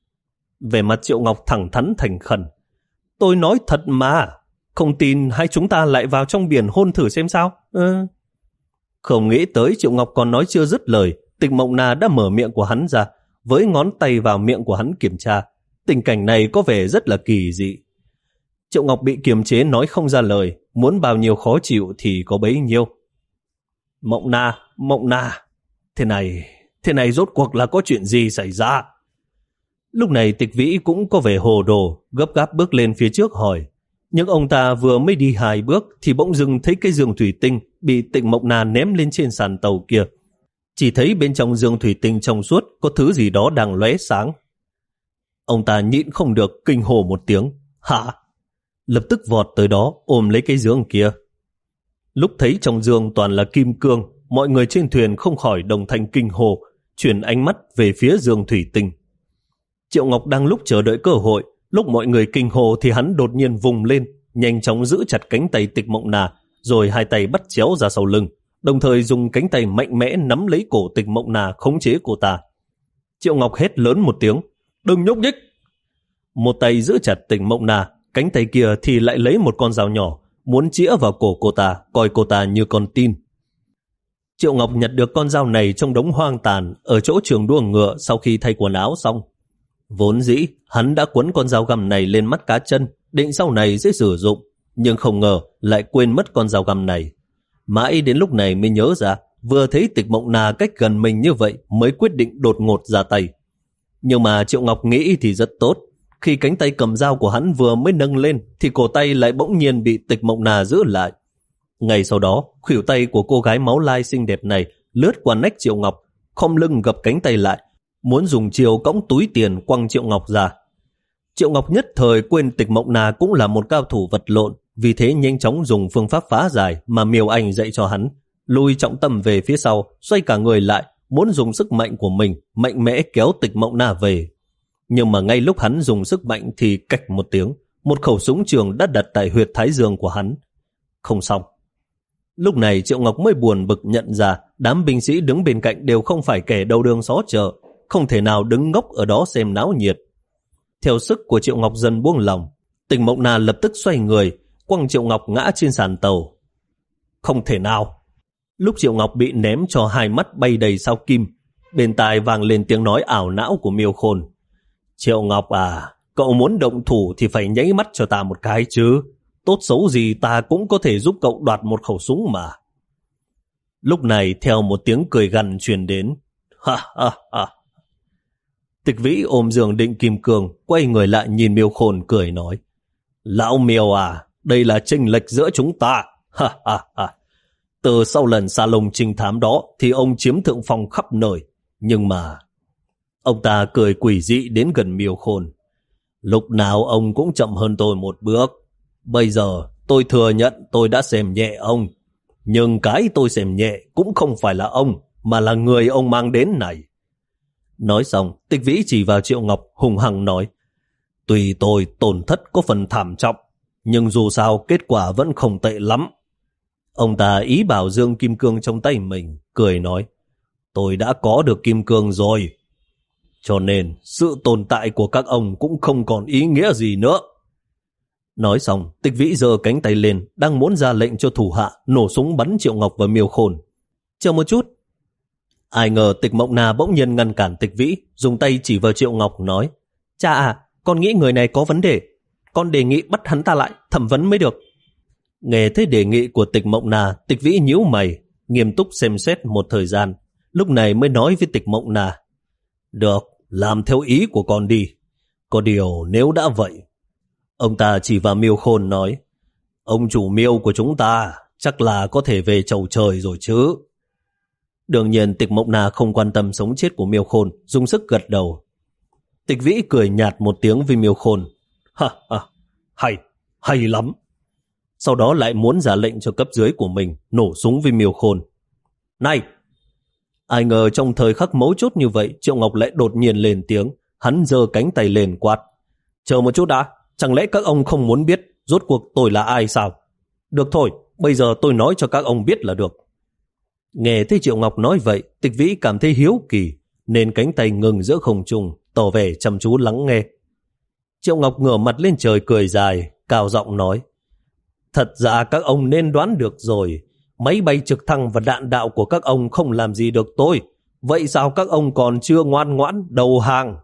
Về mặt Triệu Ngọc thẳng thắn thành khẩn. Tôi nói thật mà, không tin hay chúng ta lại vào trong biển hôn thử xem sao. Ừ. Không nghĩ tới Triệu Ngọc còn nói chưa dứt lời, Tịch Mộng Na đã mở miệng của hắn ra, với ngón tay vào miệng của hắn kiểm tra. Tình cảnh này có vẻ rất là kỳ dị. Triệu Ngọc bị kiềm chế nói không ra lời, muốn bao nhiêu khó chịu thì có bấy nhiêu. Mộng Na, Mộng Na, thế này, thế này rốt cuộc là có chuyện gì xảy ra? Lúc này Tịch Vĩ cũng có vẻ hồ đồ, gấp gáp bước lên phía trước hỏi. Nhưng ông ta vừa mới đi hai bước thì bỗng dưng thấy cái giường thủy tinh bị Tịch Mộng Na ném lên trên sàn tàu kia. Chỉ thấy bên trong giường thủy tinh trong suốt có thứ gì đó đang lóe sáng. Ông ta nhịn không được kinh hô một tiếng. Hả? Lập tức vọt tới đó ôm lấy cái giường kia. Lúc thấy trong giường toàn là kim cương, mọi người trên thuyền không khỏi đồng thanh kinh hô, chuyển ánh mắt về phía giường thủy tinh. Triệu Ngọc đang lúc chờ đợi cơ hội, Lúc mọi người kinh hô thì hắn đột nhiên vùng lên, nhanh chóng giữ chặt cánh tay Tịch Mộng Na, rồi hai tay bắt chéo ra sau lưng, đồng thời dùng cánh tay mạnh mẽ nắm lấy cổ Tịch Mộng Na khống chế cô ta. Triệu Ngọc hét lớn một tiếng, đừng nhúc nhích. Một tay giữ chặt Tịch Mộng Na, cánh tay kia thì lại lấy một con dao nhỏ, muốn chĩa vào cổ cô ta, coi cô ta như con tin. Triệu Ngọc nhặt được con dao này trong đống hoang tàn ở chỗ trường đua ngựa sau khi thay quần áo xong. Vốn dĩ, hắn đã quấn con dao găm này lên mắt cá chân, định sau này sẽ sử dụng, nhưng không ngờ lại quên mất con dao găm này. Mãi đến lúc này mới nhớ ra, vừa thấy Tịch Mộng Na cách gần mình như vậy mới quyết định đột ngột ra tay. Nhưng mà Triệu Ngọc nghĩ thì rất tốt. Khi cánh tay cầm dao của hắn vừa mới nâng lên thì cổ tay lại bỗng nhiên bị Tịch Mộng Na giữ lại. Ngay sau đó, khuỷu tay của cô gái máu lai xinh đẹp này lướt qua nách Triệu Ngọc, khom lưng gập cánh tay lại, muốn dùng chiều cõng túi tiền quăng Triệu Ngọc ra. Triệu Ngọc nhất thời quên Tịch Mộng Na cũng là một cao thủ vật lộn, vì thế nhanh chóng dùng phương pháp phá giải mà Miêu Anh dạy cho hắn, lùi trọng tâm về phía sau, xoay cả người lại, muốn dùng sức mạnh của mình mạnh mẽ kéo Tịch Mộng Na về. Nhưng mà ngay lúc hắn dùng sức mạnh thì cạch một tiếng, một khẩu súng trường đã đặt tại huyệt thái dương của hắn. Không xong. Lúc này Triệu Ngọc mới buồn bực nhận ra đám binh sĩ đứng bên cạnh đều không phải kẻ đầu đường xó chợ, không thể nào đứng ngốc ở đó xem náo nhiệt. Theo sức của Triệu Ngọc dần buông lòng, Tịch Mộng Na lập tức xoay người, quăng Triệu Ngọc ngã trên sàn tàu. Không thể nào. Lúc Triệu Ngọc bị ném cho hai mắt bay đầy sao kim, bên tai vang lên tiếng nói ảo não của Miêu Khôn. Triệu Ngọc à, cậu muốn động thủ thì phải nháy mắt cho ta một cái chứ. Tốt xấu gì ta cũng có thể giúp cậu đoạt một khẩu súng mà. Lúc này theo một tiếng cười gằn truyền đến. Ha ha ha. Tịch Vĩ ôm giường Định Kim Cương, quay người lại nhìn Miêu Khôn cười nói. Lão Miêu à, đây là chênh lệch giữa chúng ta. Ha ha ha. Từ sau lần sa lông trinh thám đó thì ông chiếm thượng phong khắp nơi. Nhưng mà... Ông ta cười quỷ dị đến gần Miêu Khôn. Lúc nào ông cũng chậm hơn tôi một bước. Bây giờ tôi thừa nhận tôi đã xem nhẹ ông. Nhưng cái tôi xem nhẹ cũng không phải là ông, mà là người ông mang đến này. Nói xong, Tịch Vĩ chỉ vào Triệu Ngọc hùng hăng nói. Tuy tôi tổn thất có phần thảm trọng, nhưng dù sao kết quả vẫn không tệ lắm. Ông ta ý bảo dương kim cương trong tay mình, cười nói. Tôi đã có được kim cương rồi. Cho nên sự tồn tại của các ông cũng không còn ý nghĩa gì nữa. Nói xong, Tịch Vĩ giơ cánh tay lên, đang muốn ra lệnh cho thủ hạ nổ súng bắn Triệu Ngọc và Miêu Khôn. Chờ một chút. Ai ngờ Tịch Mộng Na bỗng nhiên ngăn cản Tịch Vĩ, dùng tay chỉ vào Triệu Ngọc nói. Cha à, con nghĩ người này có vấn đề. Con đề nghị bắt hắn ta lại, thẩm vấn mới được. Nghe thấy đề nghị của Tịch Mộng Na, Tịch Vĩ nhíu mày, nghiêm túc xem xét một thời gian, lúc này mới nói với Tịch Mộng Na. Được, làm theo ý của con đi. Có điều nếu đã vậy. Ông ta chỉ vào Miêu Khôn nói. Ông chủ Miêu của chúng ta chắc là có thể về chầu trời rồi chứ. Đương nhiên Tịch Mộng Na không quan tâm sống chết của Miêu Khôn, dùng sức gật đầu. Tịch Vĩ cười nhạt một tiếng với Miêu Khôn. Ha ha, hay, hay lắm. Sau đó lại muốn ra lệnh cho cấp dưới của mình nổ súng với Miêu Khôn. Này! Ai ngờ trong thời khắc mấu chốt như vậy, Triệu Ngọc lại đột nhiên lên tiếng. Hắn giơ cánh tay lên quát. Chờ một chút đã, chẳng lẽ các ông không muốn biết rốt cuộc tôi là ai sao? Được thôi, bây giờ tôi nói cho các ông biết là được. Nghe thấy Triệu Ngọc nói vậy, Tịch Vĩ cảm thấy hiếu kỳ, nên cánh tay ngừng giữa không trung, tỏ vẻ chăm chú lắng nghe. Triệu Ngọc ngửa mặt lên trời cười dài, cao giọng nói. Thật ra các ông nên đoán được rồi. Máy bay trực thăng và đạn đạo của các ông không làm gì được tôi. Vậy sao các ông còn chưa ngoan ngoãn đầu hàng?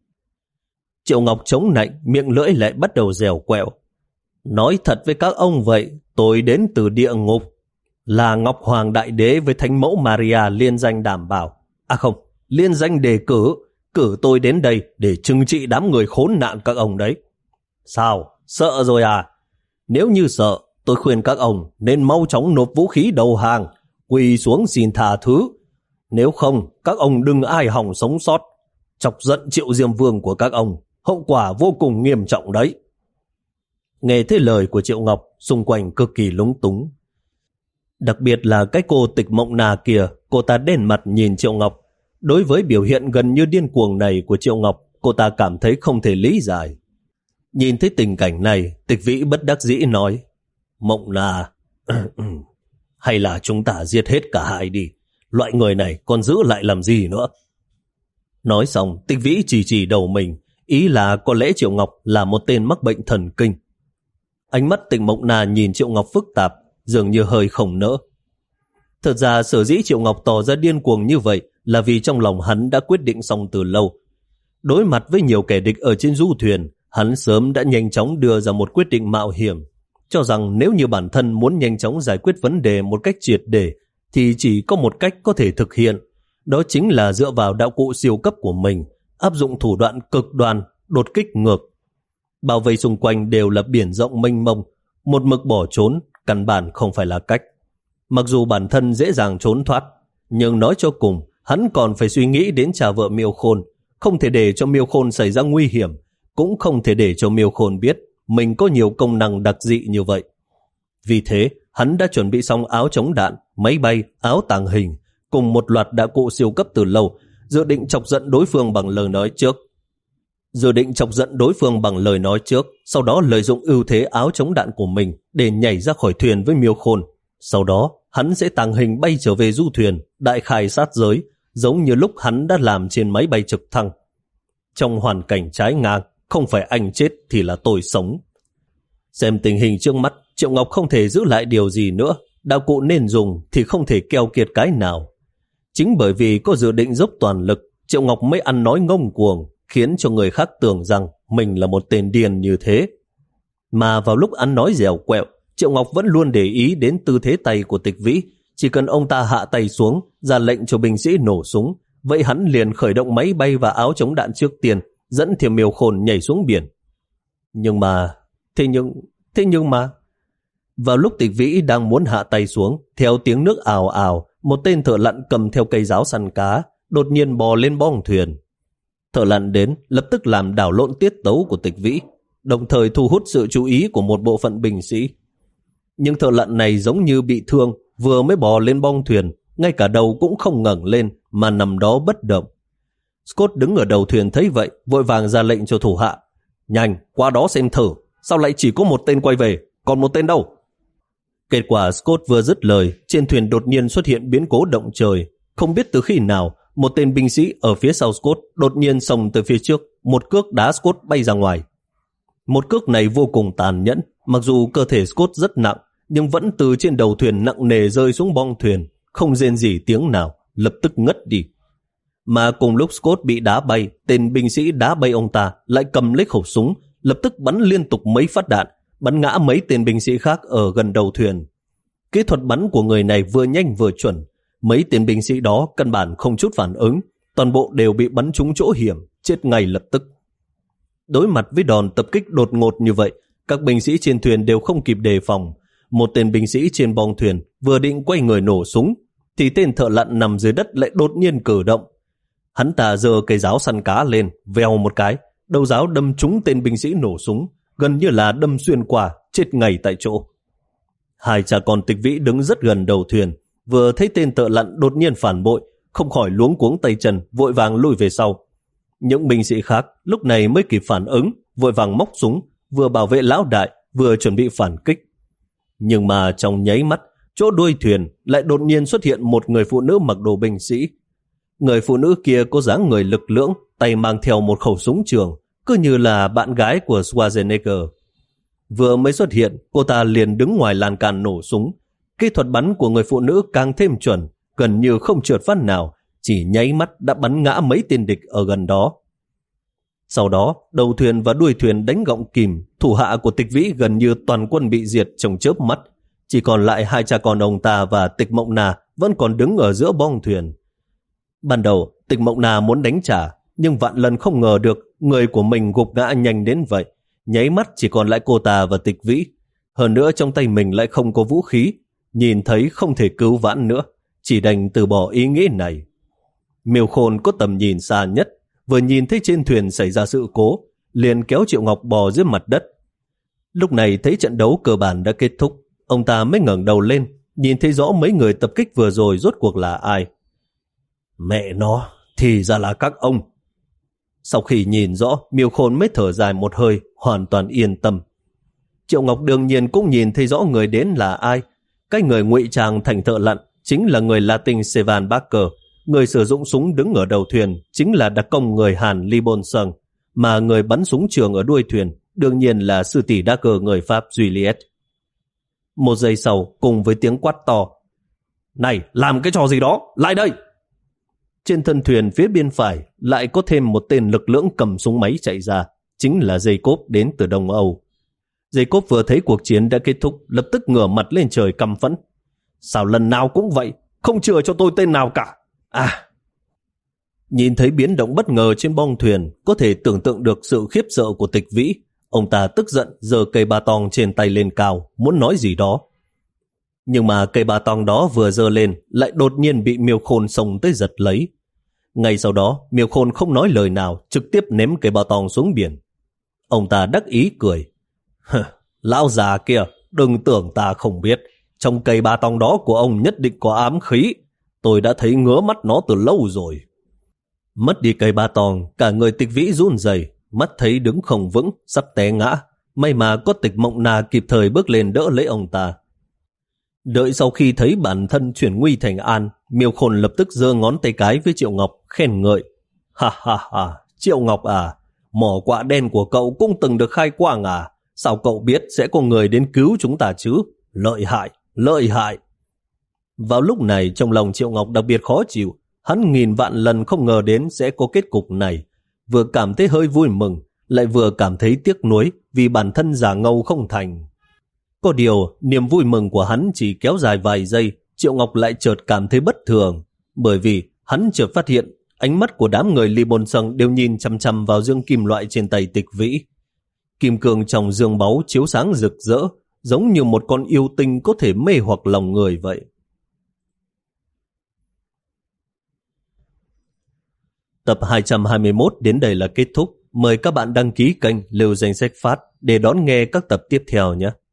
Triệu Ngọc chống nạnh, miệng lưỡi lại bắt đầu dẻo quẹo. Nói thật với các ông vậy, tôi đến từ địa ngục. Là Ngọc Hoàng Đại Đế với Thánh Mẫu Maria liên danh đảm bảo. À không, liên danh đề cử. Cử tôi đến đây để trừng trị đám người khốn nạn các ông đấy. Sao? Sợ rồi à? Nếu như sợ, tôi khuyên các ông nên mau chóng nộp vũ khí đầu hàng, quỳ xuống xin tha thứ. Nếu không, các ông đừng ai hòng sống sót. Chọc giận Triệu Diêm Vương của các ông, hậu quả vô cùng nghiêm trọng đấy. Nghe thấy lời của Triệu Ngọc, xung quanh cực kỳ lúng túng. Đặc biệt là cái cô Tịch Mộng Na kia, cô ta đen mặt nhìn Triệu Ngọc. Đối với biểu hiện gần như điên cuồng này của Triệu Ngọc, cô ta cảm thấy không thể lý giải. Nhìn thấy tình cảnh này, Tịch Vĩ bất đắc dĩ nói, Mộng Na, hay là chúng ta giết hết cả hai đi, loại người này còn giữ lại làm gì nữa. Nói xong, Tịch Vĩ chỉ chỉ đầu mình, ý là có lẽ Triệu Ngọc là một tên mắc bệnh thần kinh. Ánh mắt Tịch Mộng Na nhìn Triệu Ngọc phức tạp, dường như hơi không nỡ. Thật ra sở dĩ Triệu Ngọc tỏ ra điên cuồng như vậy là vì trong lòng hắn đã quyết định xong từ lâu. Đối mặt với nhiều kẻ địch ở trên du thuyền, hắn sớm đã nhanh chóng đưa ra một quyết định mạo hiểm, cho rằng nếu như bản thân muốn nhanh chóng giải quyết vấn đề một cách triệt để thì chỉ có một cách có thể thực hiện, đó chính là dựa vào đạo cụ siêu cấp của mình, áp dụng thủ đoạn cực đoan, đột kích ngược. Bao vây xung quanh đều là biển rộng mênh mông, một mực bỏ trốn căn bản không phải là cách. Mặc dù bản thân dễ dàng trốn thoát, nhưng nói cho cùng hắn còn phải suy nghĩ đến cha vợ Miêu Khôn, không thể để cho Miêu Khôn xảy ra nguy hiểm, cũng không thể để cho Miêu Khôn biết mình có nhiều công năng đặc dị như vậy. Vì thế, hắn đã chuẩn bị xong áo chống đạn, máy bay, áo tàng hình, cùng một loạt đạo cụ siêu cấp từ lâu, dự định chọc giận đối phương bằng lời nói trước. Dự định chọc giận đối phương bằng lời nói trước, sau đó lợi dụng ưu thế áo chống đạn của mình để nhảy ra khỏi thuyền với Miêu Khôn. Sau đó, hắn sẽ tàng hình bay trở về du thuyền, đại khai sát giới, giống như lúc hắn đã làm trên máy bay trực thăng. Trong hoàn cảnh trái ngang, không phải anh chết thì là tôi sống. Xem tình hình trước mắt, Triệu Ngọc không thể giữ lại điều gì nữa, đạo cụ nên dùng thì không thể keo kiệt cái nào. Chính bởi vì có dự định dốc toàn lực, Triệu Ngọc mới ăn nói ngông cuồng, khiến cho người khác tưởng rằng mình là một tên điên như thế. Mà vào lúc ăn nói dẻo quẹo, Triệu Ngọc vẫn luôn để ý đến tư thế tay của Tịch Vĩ. Chỉ cần ông ta hạ tay xuống, ra lệnh cho binh sĩ nổ súng, vậy hắn liền khởi động máy bay và áo chống đạn trước tiên, dẫn Thiểm Miêu Khôn nhảy xuống biển. Nhưng mà, thế nhưng, thế nhưng mà... Vào lúc Tịch Vĩ đang muốn hạ tay xuống, theo tiếng nước ào ào, một tên thợ lặn cầm theo cây giáo săn cá, đột nhiên bò lên bong thuyền. Thợ lặn đến, lập tức làm đảo lộn tiết tấu của Tịch Vĩ, đồng thời thu hút sự chú ý của một bộ phận binh sĩ. Nhưng thợ lặn này giống như bị thương, vừa mới bò lên bong thuyền, ngay cả đầu cũng không ngẩng lên mà nằm đó bất động. Scott đứng ở đầu thuyền thấy vậy, vội vàng ra lệnh cho thủ hạ. Nhanh, qua đó xem thử, sao lại chỉ có một tên quay về, còn một tên đâu? Kết quả Scott vừa dứt lời, trên thuyền đột nhiên xuất hiện biến cố động trời. Không biết từ khi nào, một tên binh sĩ ở phía sau Scott đột nhiên xông tới phía trước, một cước đá Scott bay ra ngoài. Một cước này vô cùng tàn nhẫn, mặc dù cơ thể Scott rất nặng, nhưng vẫn từ trên đầu thuyền nặng nề rơi xuống bong thuyền, không rên rỉ tiếng nào, lập tức ngất đi. Mà cùng lúc Scott bị đá bay, tên binh sĩ đá bay ông ta lại cầm lấy khẩu súng, lập tức bắn liên tục mấy phát đạn, bắn ngã mấy tên binh sĩ khác ở gần đầu thuyền. Kỹ thuật bắn của người này vừa nhanh vừa chuẩn, mấy tên binh sĩ đó căn bản không chút phản ứng, toàn bộ đều bị bắn trúng chỗ hiểm, chết ngay lập tức. Đối mặt với đòn tập kích đột ngột như vậy, các binh sĩ trên thuyền đều không kịp đề phòng. Một tên binh sĩ trên bong thuyền vừa định quay người nổ súng, thì tên thợ lặn nằm dưới đất lại đột nhiên cử động. Hắn ta giơ cây giáo săn cá lên, vèo một cái, đầu giáo đâm trúng tên binh sĩ nổ súng, gần như là đâm xuyên qua, chết ngay tại chỗ. Hai cha con Tịch Vĩ đứng rất gần đầu thuyền, vừa thấy tên thợ lặn đột nhiên phản bội, không khỏi luống cuống tay chân, vội vàng lùi về sau. Những binh sĩ khác lúc này mới kịp phản ứng, vội vàng móc súng, vừa bảo vệ lão đại, vừa chuẩn bị phản kích. Nhưng mà trong nháy mắt, chỗ đuôi thuyền lại đột nhiên xuất hiện một người phụ nữ mặc đồ binh sĩ. Người phụ nữ kia có dáng người lực lưỡng, tay mang theo một khẩu súng trường, cứ như là bạn gái của Schwarzenegger. Vừa mới xuất hiện, cô ta liền đứng ngoài lan can nổ súng. Kỹ thuật bắn của người phụ nữ càng thêm chuẩn, gần như không trượt phát nào, chỉ nháy mắt đã bắn ngã mấy tên địch ở gần đó. Sau đó, đầu thuyền và đuôi thuyền đánh gọng kìm, thủ hạ của Tịch Vĩ gần như toàn quân bị diệt trong chớp mắt. Chỉ còn lại hai cha con ông ta và Tịch Mộng Na vẫn còn đứng ở giữa bong thuyền. Ban đầu, Tịch Mộng Na muốn đánh trả, nhưng vạn lần không ngờ được người của mình gục ngã nhanh đến vậy. Nháy mắt chỉ còn lại cô ta và Tịch Vĩ. Hơn nữa trong tay mình lại không có vũ khí, nhìn thấy không thể cứu vãn nữa, chỉ đành từ bỏ ý nghĩ này. Miêu Khôn có tầm nhìn xa nhất, vừa nhìn thấy trên thuyền xảy ra sự cố, liền kéo Triệu Ngọc bò dưới mặt đất. Lúc này thấy trận đấu cơ bản đã kết thúc, ông ta mới ngẩng đầu lên, nhìn thấy rõ mấy người tập kích vừa rồi rốt cuộc là ai. Mẹ nó, thì ra là các ông. Sau khi nhìn rõ, Miêu Khôn mới thở dài một hơi, hoàn toàn yên tâm. Triệu Ngọc đương nhiên cũng nhìn thấy rõ người đến là ai. Cái người ngụy trang thành thợ lặn chính là người Latin Sevan Barker. Người sử dụng súng đứng ở đầu thuyền chính là đặc công người Hàn Lee Bon-sung, mà người bắn súng trường ở đuôi thuyền đương nhiên là sư tỷ đa cờ người Pháp Juliet. Một giây sau, cùng với tiếng quát to, này, làm cái trò gì đó, lại đây! Trên thân thuyền phía bên phải lại có thêm một tên lực lưỡng cầm súng máy chạy ra, chính là Jacob đến từ Đông Âu. Jacob vừa thấy cuộc chiến đã kết thúc, lập tức ngửa mặt lên trời căm phẫn. Sao lần nào cũng vậy, không chừa cho tôi tên nào cả. À! Nhìn thấy biến động bất ngờ trên bong thuyền, có thể tưởng tượng được sự khiếp sợ của Tịch Vĩ. Ông ta tức giận giơ cây ba tong trên tay lên cao, muốn nói gì đó. Nhưng mà cây ba tong đó vừa giơ lên, lại đột nhiên bị Miêu Khôn xông tới giật lấy. Ngay sau đó, Miêu Khôn không nói lời nào, trực tiếp ném cây ba tong xuống biển. Ông ta đắc ý cười. Lão già kia, đừng tưởng ta không biết. Trong cây ba tong đó của ông nhất định có ám khí. Tôi đã thấy ngứa mắt nó từ lâu rồi. Mất đi cây ba tong, cả người Tịch Vĩ run rẩy, mắt thấy đứng không vững, sắp té ngã. May mà có Tịch Mộng Na kịp thời bước lên đỡ lấy ông ta. Đợi sau khi thấy bản thân chuyển nguy thành an, Miêu Khôn lập tức giơ ngón tay cái với Triệu Ngọc, khen ngợi. Ha ha ha, Triệu Ngọc à, mỏ quạ đen của cậu cũng từng được khai quang à? Sao cậu biết sẽ có người đến cứu chúng ta chứ? Lợi hại, lợi hại. Vào lúc này trong lòng Triệu Ngọc đặc biệt khó chịu. Hắn nghìn vạn lần không ngờ đến sẽ có kết cục này. Vừa cảm thấy hơi vui mừng, lại vừa cảm thấy tiếc nuối vì bản thân giả ngâu không thành. Có điều, niềm vui mừng của hắn chỉ kéo dài vài giây, Triệu Ngọc lại chợt cảm thấy bất thường, bởi vì hắn chợt phát hiện ánh mắt của đám người Lee Bon-sung đều nhìn chằm chằm vào dương kim loại trên tay Tịch Vĩ. Kim cương trong dương báu chiếu sáng rực rỡ, giống như một con yêu tinh có thể mê hoặc lòng người vậy. Tập hai trăm hai mươi mốt đến đây là kết thúc. Mời các bạn đăng ký kênh Lưu Danh Sách Phát để đón nghe các tập tiếp theo nhé.